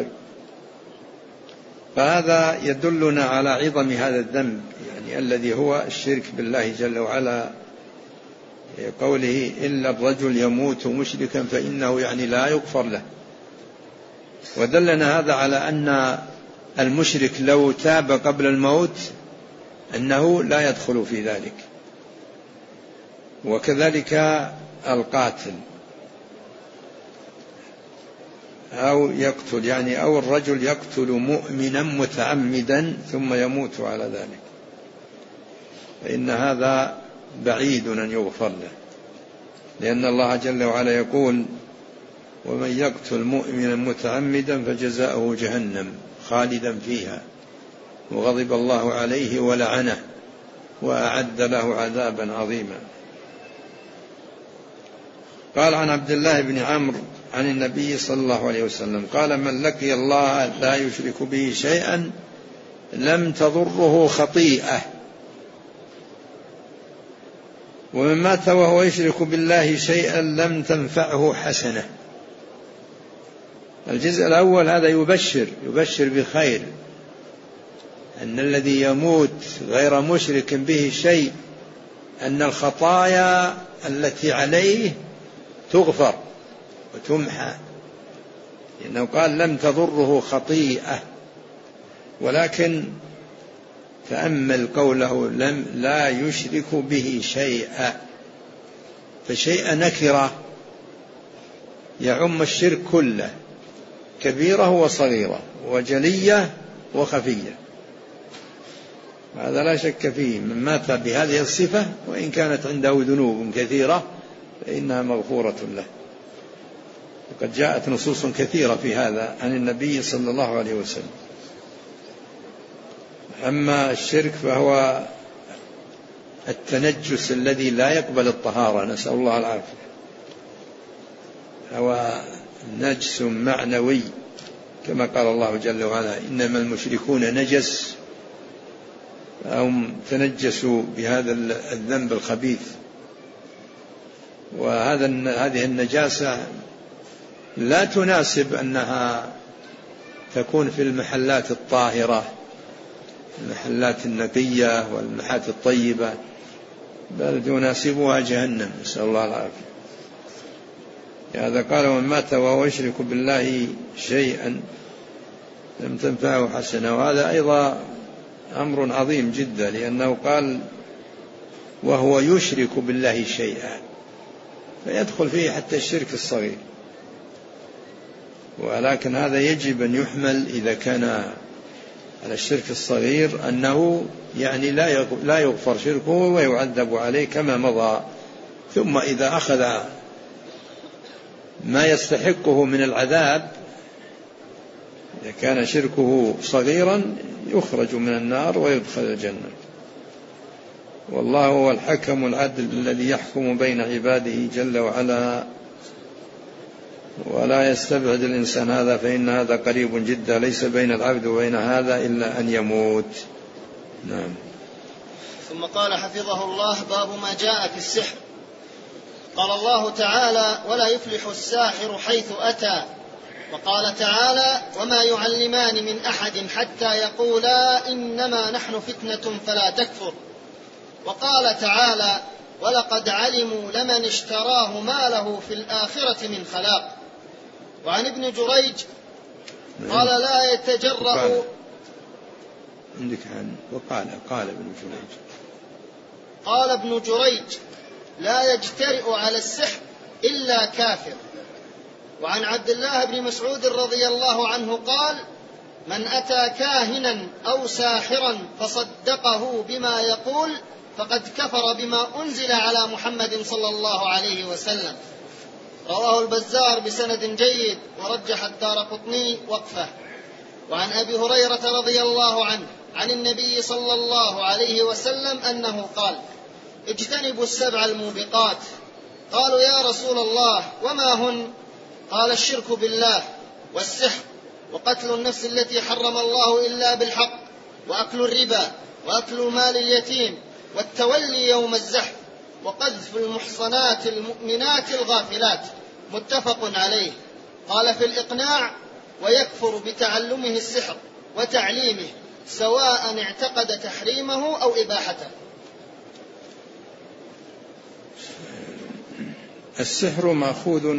فهذا يدلنا على عظم هذا الذنب، يعني الذي هو الشرك بالله جل وعلا. قوله إلا الرجل يموت مشركا فإنه يعني لا يغفر له. ودلنا هذا على أن المشرك لو تاب قبل الموت أنه لا يدخل في ذلك، وكذلك القاتل أو يقتل، يعني أو الرجل يقتل مؤمنا متعمدا ثم يموت على ذلك، فإن هذا بعيد أن يغفر له، لأن الله جل وعلا يقول: ومن يقتل مؤمنا متعمدا فجزاؤه جهنم خالدا فيها وغضب الله عليه ولعنه وأعد له عذابا عظيما. قال عن عبد الله بن عمرو عن النبي صلى الله عليه وسلم قال: من لقي الله لا يشرك به شيئا لم تضره خطيئة، ومن مات وهو يشرك بالله شيئا لم تنفعه حسنة. الجزء الأول هذا يبشر يبشر بخير، أن الذي يموت غير مشرك به شيء أن الخطايا التي عليه تغفر وتمحى، لأنه قال لم تضره خطيئة. ولكن تأمل قوله لم لا يشرك به شيئا، فشيء نكرة يعم الشرك كله، كبيرة وصغيرة وجلية وخفية، هذا لا شك فيه. من مات بهذه الصفة وإن كانت عنده ذنوب كثيرة فإنها مغفورة له، وقد جاءت نصوص كثيرة في هذا عن النبي صلى الله عليه وسلم. أما الشرك فهو التنجس الذي لا يقبل الطهارة، نسأل الله العافية، هو نجس معنوي، كما قال الله جل وعلا: إنما المشركون نجس، هم تنجسوا بهذا الذنب الخبيث. وهذا هذه النجاسة لا تناسب أنها تكون في المحلات الطاهرة، المحلات النقية والمحلات الطيبة، بل تناسبها جهنم، نسأل الله العافية. هذا قال: ومن مات وهو يشرك بالله شيئا لم تنفعه حسنة. وهذا أيضا أمر عظيم جدا، لأنه قال وهو يشرك بالله شيئا، فيدخل فيه حتى الشرك الصغير. ولكن هذا يجب أن يحمل إذا كان على الشرك الصغير أنه يعني لا يغفر شركه ويعذب عليه كما مضى. ثم إذا أخذ ما يستحقه من العذاب، إذا كان شركه صغيرا يخرج من النار ويدخل الجنة. والله هو الحكم العدل الذي يحكم بين عباده جل وعلا، ولا يستبعد الإنسان هذا، فإن هذا قريب جدا، ليس بين العبد وبين هذا إلا أن يموت. نعم. ثم قال حفظه الله: باب ما جاء في السحر. قال الله تعالى: ولا يفلح الساحر حيث أتى. وقال تعالى: وما يعلمان من أحد حتى يقولا إنما نحن فتنة فلا تكفر. وقال تعالى: ولقد علموا لمن اشتراه ما له في الآخرة من خلاق. وعن ابن جريج قال: لا يتجرأ. عندك عن وقال قال ابن جريج قال ابن جريج: لا يجترئ على السحر إلا كافر. وعن عبد الله بن مسعود رضي الله عنه قال: من أتى كاهنا أو ساحرا فصدقه بما يقول فقد كفر بما أنزل على محمد صلى الله عليه وسلم. رواه البزار بسند جيد، ورجح الدارقطني وقفه. وعن أبي هريرة رضي الله عنه عن النبي صلى الله عليه وسلم أنه قال: اجتنبوا السبع الموبقات. قالوا: يا رسول الله وما هن؟ قال: الشرك بالله، والسحر، وقتل النفس التي حرم الله إلا بالحق، وأكل الربا، وأكل مال اليتيم، والتولي يوم الزحف، وقذف المحصنات المؤمنات الغافلات. متفق عليه. قال في الإقناع: ويكفر بتعلمه السحر وتعليمه سواء اعتقد تحريمه أو إباحته. السحر مأخوذ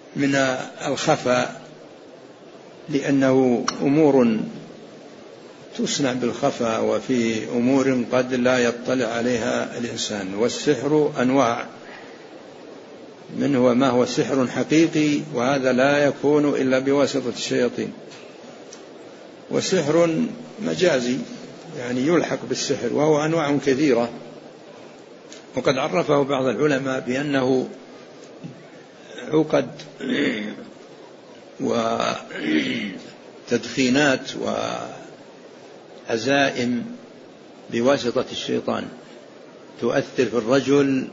من الخفاء، لأنه أمور تصنع بالخفاء وفي أمور قد لا يطلع عليها الإنسان. والسحر أنواع، منه ما هو سحر حقيقي، وهذا لا يكون إلا بواسطة الشياطين، وسحر مجازي يعني يلحق بالسحر، وهو أنواع كثيرة. وقد عرفه بعض العلماء بأنه عقد وتدخينات وعزائم بواسطة الشيطان تؤثر في الرجل،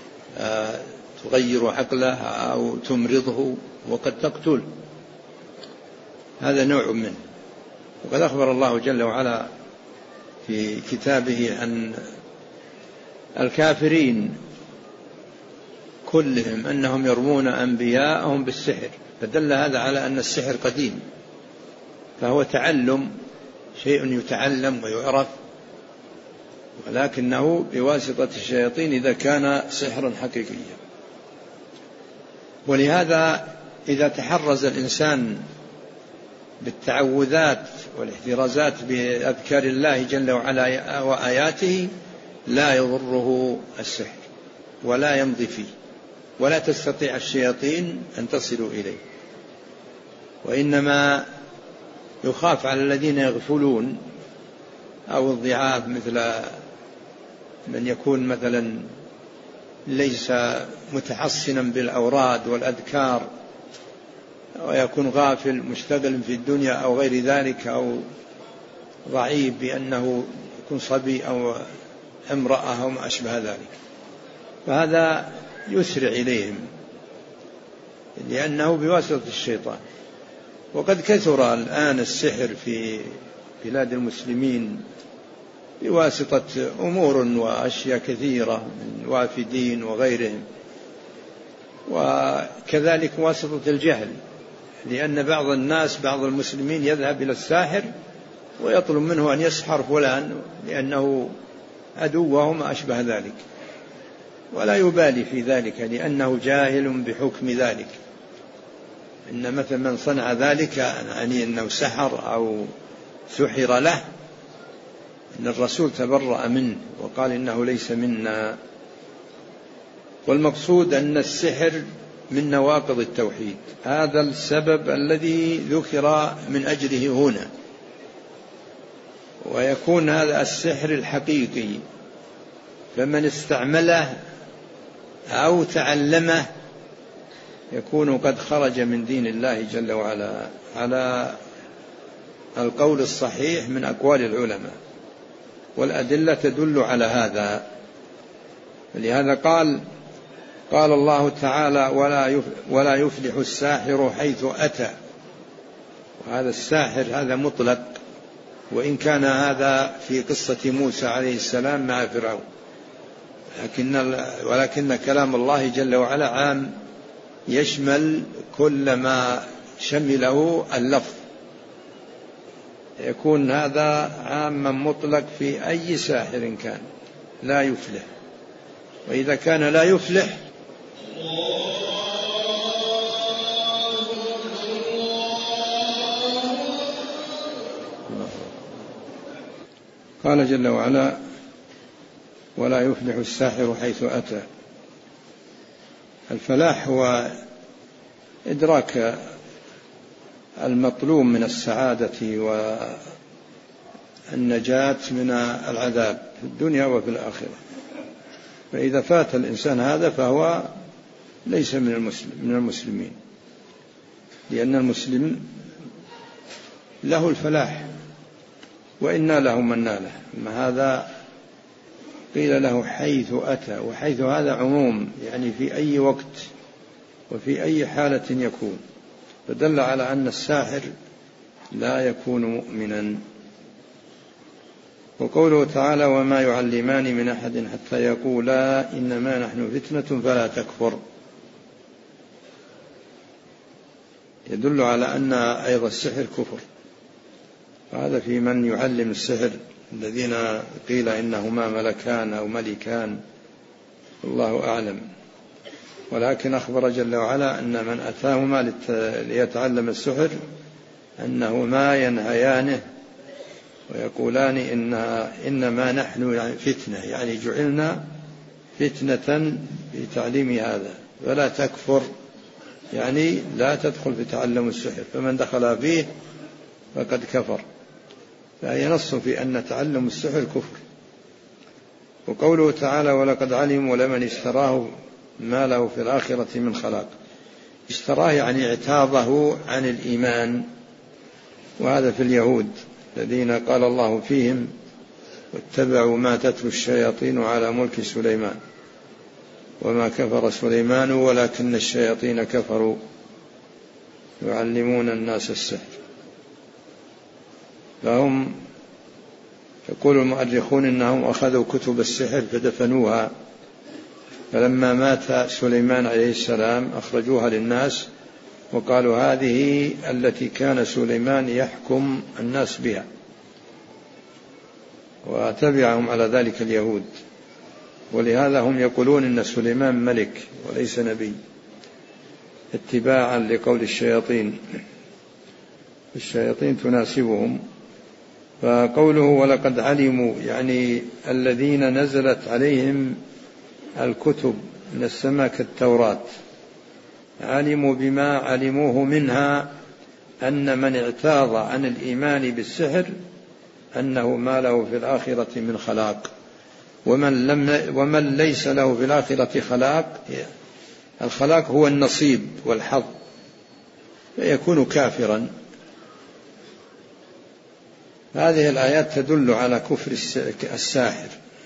تغير عقله أو تمرضه وقد تقتل، هذا نوع منه. وقد أخبر الله جل وعلا في كتابه عن الكافرين كلهم أنهم يرمون أنبياءهم بالسحر، فدل هذا على أن السحر قديم، فهو تعلم، شيء يتعلم ويعرف، ولكنه بواسطة الشياطين إذا كان سحرا حقيقيا. ولهذا إذا تحرز الإنسان بالتعوذات والاحترازات بأذكار الله جل وعلا وآياته لا يضره السحر ولا يمضي فيه، ولا تستطيع الشياطين أن تصلوا إليه. وإنما يخاف على الذين يغفلون أو الضعاف، مثل من يكون مثلا ليس متحصنا بالأوراد والأذكار ويكون غافل مشتغل في الدنيا أو غير ذلك، أو ضعيف بأنه يكون صبي أو امرأة أو ما أشبه ذلك، فهذا يسرع إليهم لأنه بواسطة الشيطان. وقد كثر الآن السحر في بلاد المسلمين بواسطة أمور وأشياء كثيرة من وافدين وغيرهم، وكذلك واسطة الجهل، لأن بعض الناس بعض المسلمين يذهب إلى الساحر ويطلب منه أن يسحر فلان لأنه عدوهم أشبه ذلك، ولا يبالي في ذلك لأنه جاهل بحكم ذلك. إن مثل من صنع ذلك يعني أنه سحر أو سحر له، إن الرسول تبرأ منه وقال إنه ليس منا. والمقصود أن السحر من نواقض التوحيد، هذا السبب الذي ذكر من أجله هنا. ويكون هذا السحر الحقيقي، فمن استعمله أو تعلمه يكون قد خرج من دين الله جل وعلا، على القول الصحيح من أقوال العلماء، والأدلة تدل على هذا. لهذا قال قال الله تعالى: ولا يفلح الساحر حيث أتى. وهذا الساحر هذا مطلق، وإن كان هذا في قصة موسى عليه السلام مع فرعون، لكن ولكن كلام الله جل وعلا عام يشمل كل ما شمله اللفظ، يكون هذا عاما مطلق في أي ساحر كان لا يفلح. وإذا كان لا يفلح قال جل وعلا: ولا يفلح الساحر حيث أتى. الفلاح هو إدراك المطلوب من السعادة والنجاة من العذاب في الدنيا وفي الآخرة. فإذا فات الإنسان هذا فهو ليس من المسلم من المسلمين، لأن المسلم له الفلاح وإنا له من ناله. أما هذا قيل له حيث أتى، وحيث هذا عموم، يعني في أي وقت وفي أي حالة يكون، فدل على أن الساحر لا يكون مؤمنا. وقوله تعالى: وما يعلمان من أحد حتى يقولا إنما نحن فتنة فلا تكفر، يدل على أن أيضا السحر كفر. وهذا في من يعلم السحر الذين قيل إنهما ملكان أو ملكان، الله أعلم. ولكن أخبر جل وعلا أن من أتاهما ليتعلم السحر أنهما ينهيانه ويقولان إن إنما نحن يعني فتنة، يعني جعلنا فتنة بتعليم هذا، فلا تكفر، يعني لا تدخل في تعلم السحر، فمن دخل فيه فقد كفر. فهي نص في أن تعلم السحر كفر. وقوله تعالى ولقد علموا لمن اشتراه ما له في الآخرة من خلاق. اشتراه يعني اعتاضه عن الإيمان، وهذا في اليهود الذين قال الله فيهم واتبعوا ما تتلو الشياطين على ملك سليمان وما كفر سليمان ولكن الشياطين كفروا يعلمون الناس السحر. فهم يقول المؤرخون إنهم أخذوا كتب السحر فدفنوها، فلما مات سليمان عليه السلام أخرجوها للناس وقالوا هذه التي كان سليمان يحكم الناس بها، وتبعهم على ذلك اليهود. ولهذا هم يقولون إن سليمان ملك وليس نبي، اتباعا لقول الشياطين، الشياطين تناسبهم. فقوله ولقد علموا يعني الذين نزلت عليهم الكتب من السماء كالتوراة، علموا بما علموه منها أن من اعتاض عن الإيمان بالسحر أنه ما له في الآخرة من خلاق، ومن, لم ومن ليس له في الآخرة خلاق، الخلاق هو النصيب والحظ، فيكون كافرا. هذه الآيات تدل على كفر الساحر.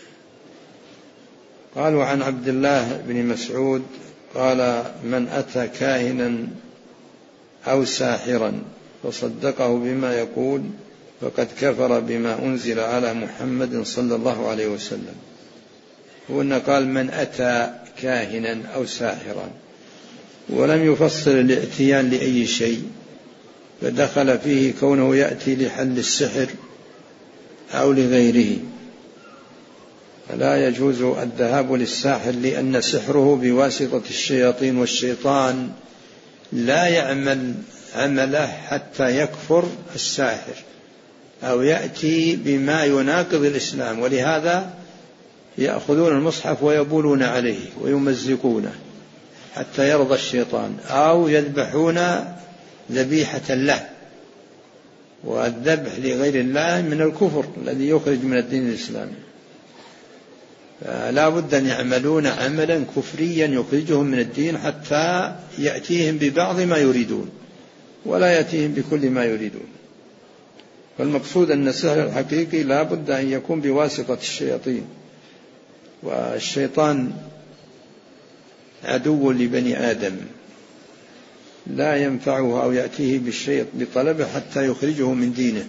قالوا عن عبد الله بن مسعود قال من أتى كاهنا أو ساحرا فصدقه بما يقول فقد كفر بما أنزل على محمد صلى الله عليه وسلم. وإن قال من أتى كاهنا أو ساحرا، ولم يفصل الاتيان لأي شيء، فدخل فيه كونه يأتي لحل السحر أو لغيره. فلا يجوز الذهاب للساحر لأن سحره بواسطة الشياطين، والشيطان لا يعمل عمله حتى يكفر الساحر أو يأتي بما يناقض الإسلام. ولهذا يأخذون المصحف ويبولون عليه ويمزقونه حتى يرضى الشيطان، أو يذبحون ذبيحة له، والذبح لغير الله من الكفر الذي يخرج من الدين الإسلامي. فلا بد أن يعملون عملا كفريا يخرجهم من الدين حتى يأتيهم ببعض ما يريدون، ولا يأتيهم بكل ما يريدون. فالمقصود أن السحر الحقيقي لا بد أن يكون بواسطة الشياطين، والشيطان عدو لبني آدم، لا ينفعه أو يأتيه بالشيء بطلبه حتى يخرجه من دينه.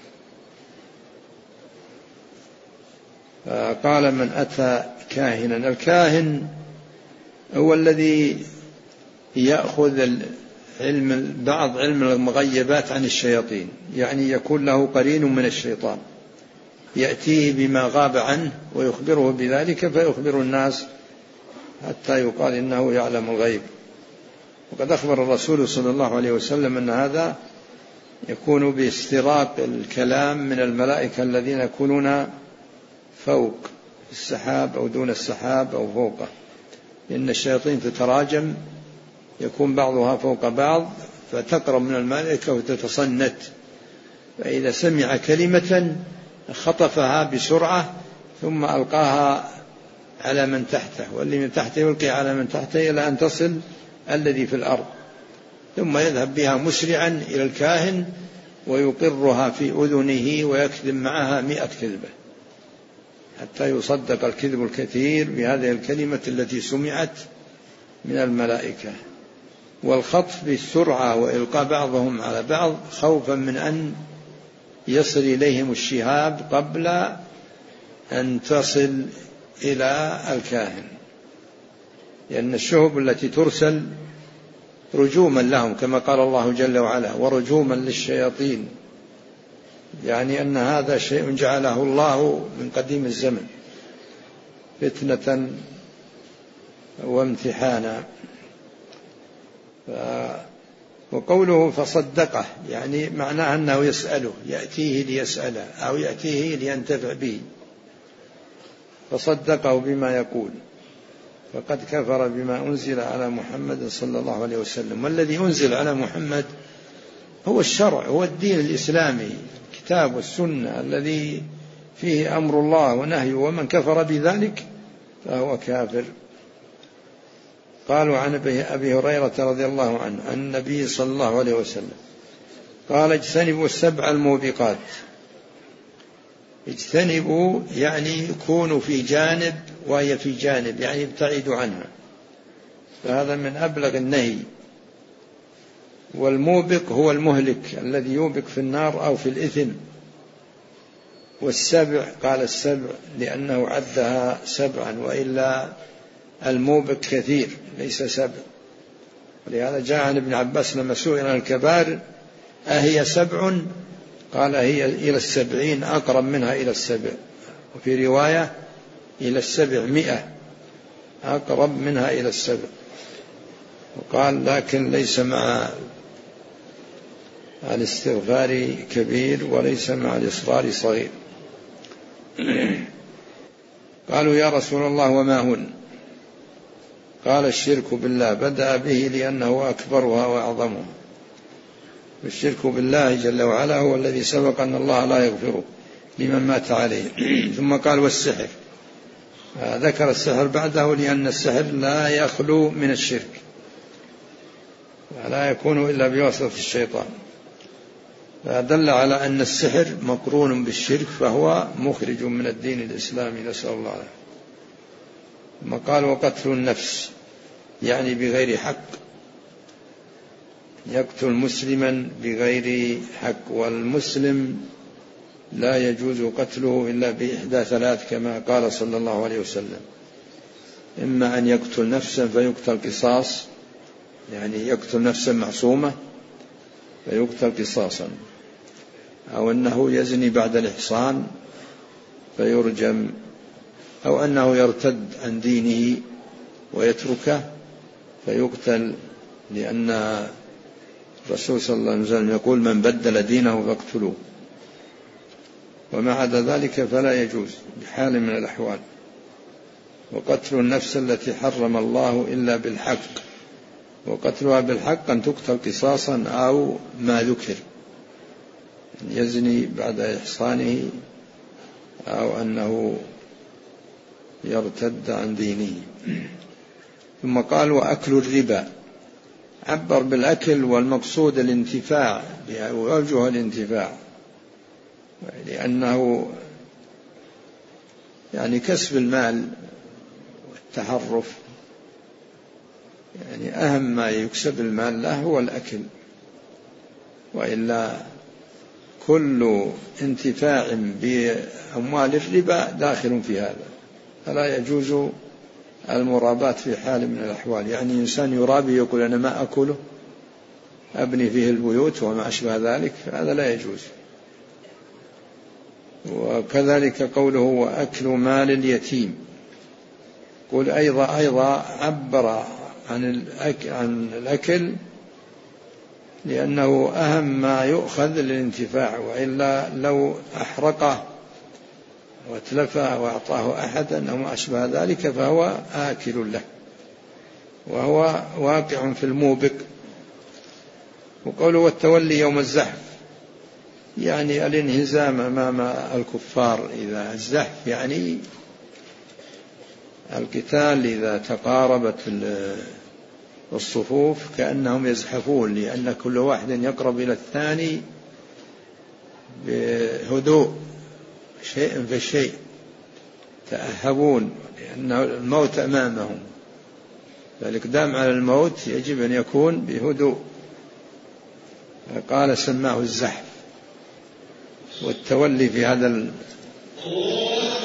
قال من أتى كاهنا، الكاهن هو الذي يأخذ علم بعض علم المغيبات عن الشياطين، يعني يكون له قرين من الشيطان يأتيه بما غاب عنه ويخبره بذلك فيخبر الناس حتى يقال إنه يعلم الغيب. وقد أخبر الرسول صلى الله عليه وسلم أن هذا يكون باستراق الكلام من الملائكة الذين يكونون فوق السحاب أو دون السحاب أو فوقه، إن الشياطين تتراجم، يكون بعضها فوق بعض فتقرب من الملائكة وتتصنت، فإذا سمع كلمة خطفها بسرعة ثم ألقاها على من تحته، واللي من تحته يلقي على من تحته إلى أن تصل الذي في الأرض، ثم يذهب بها مسرعا إلى الكاهن ويقرها في أذنه ويكذب معها مئة كذبة حتى يصدق الكذب الكثير بهذه الكلمة التي سمعت من الملائكة. والخطف بالسرعة وإلقاء بعضهم على بعض خوفا من أن يصل إليهم الشهاب قبل أن تصل إلى الكاهن، لأن الشهب التي ترسل رجوما لهم كما قال الله جل وعلا ورجوما للشياطين، يعني أن هذا شيء جعله الله من قديم الزمن فتنة وامتحانا. وقوله فصدقه يعني معناه أنه يسأله، يأتيه ليسأله أو يأتيه لينتفع به، فصدقه بما يقول، فقد كفر بما أنزل على محمد صلى الله عليه وسلم. والذي أنزل على محمد هو الشرع، هو الدين الإسلامي، الكتاب والسنة الذي فيه أمر الله ونهيه، ومن كفر بذلك فهو كافر. قالوا عن أبي هريرة رضي الله عنه عن النبي صلى الله عليه وسلم قال اجتنبوا السبع الموبقات. اجتنبوا يعني كونوا في جانب وهي في جانب، يعني ابتعدوا عنها، فهذا من أبلغ النهي. والموبق هو المهلك الذي يوبق في النار أو في الإثم. والسبع قال السبع لأنه عدها سبعا، وإلا الموبق كثير ليس سبع. ولهذا جاء عن ابن عباس لما سئل عن الكبائر أهي سبع قال هي إلى السبعين، أقرب منها إلى السبع، وفي رواية إلى السبعمائة، أقرب منها إلى السبع. وقال لكن ليس مع الاستغفار كبير وليس مع الإصرار صغير. قالوا يا رسول الله وما هن؟ قال الشرك بالله، بدأ به لأنه أكبرها وأعظمها. والشرك بالله جل وعلا هو الذي سبق أن الله لا يغفره لمن مات عليه. ثم قال والسحر، ذكر السحر بعده لأن السحر لا يخلو من الشرك، ولا يكون إلا بواسطة الشيطان، فدل على أن السحر مقرون بالشرك فهو مخرج من الدين الإسلامي، نسأل الله عليه. ثم قال وقتل النفس يعني بغير حق، يقتل مسلما بغير حق، والمسلم لا يجوز قتله إلا بإحدى ثلاث كما قال صلى الله عليه وسلم: إما أن يقتل نفسا فيقتل قصاص، يعني يقتل نفسا معصومة فيقتل قصاصا، أو أنه يزني بعد الإحصان فيرجم، أو أنه يرتد عن دينه ويتركه فيقتل، لأن الرسول صلى الله عليه وسلم يقول من بدل دينه فاقتلوه. وما عدا ذلك فلا يجوز بحال من الأحوال. وقتل النفس التي حرم الله إلا بالحق، وقتلها بالحق أن تقتل قصاصا أو ما ذكر، يزني بعد إحصانه أو أنه يرتد عن دينه. ثم قال وأكل الربا، عبر بالأكل والمقصود الانتفاع ووجه الانتفاع، لأنه يعني كسب المال والتحرف، يعني أهم ما يكسب المال له هو الأكل، وإلا كل انتفاع بأموال الربا داخل في هذا، فلا يجوز المراباة في حال من الأحوال. يعني إنسان يرابي يقول أنا ما أكله أبني فيه البيوت وما أشبه ذلك، فهذا لا يجوز. وكذلك قوله وأكل مال اليتيم، قل أيضا أيضا عبر عن الأكل, عن الأكل لأنه أهم ما يؤخذ للانتفاع، وإلا لو أحرقه واتلفه وأعطاه أحدا أو ما أشبه ذلك فهو آكل له، وهو واقع في الموبق. وقوله والتولي يوم الزحف، يعني الانهزام أمام الكفار. إذا الزحف يعني القتال إذا تقاربت الصفوف كأنهم يزحفون، لأن كل واحد يقرب إلى الثاني بهدوء شيء فشيء، تأهبون لأن الموت أمامهم، فالإقدام على الموت يجب أن يكون بهدوء. قال سماه الزحف. والتولي في هذا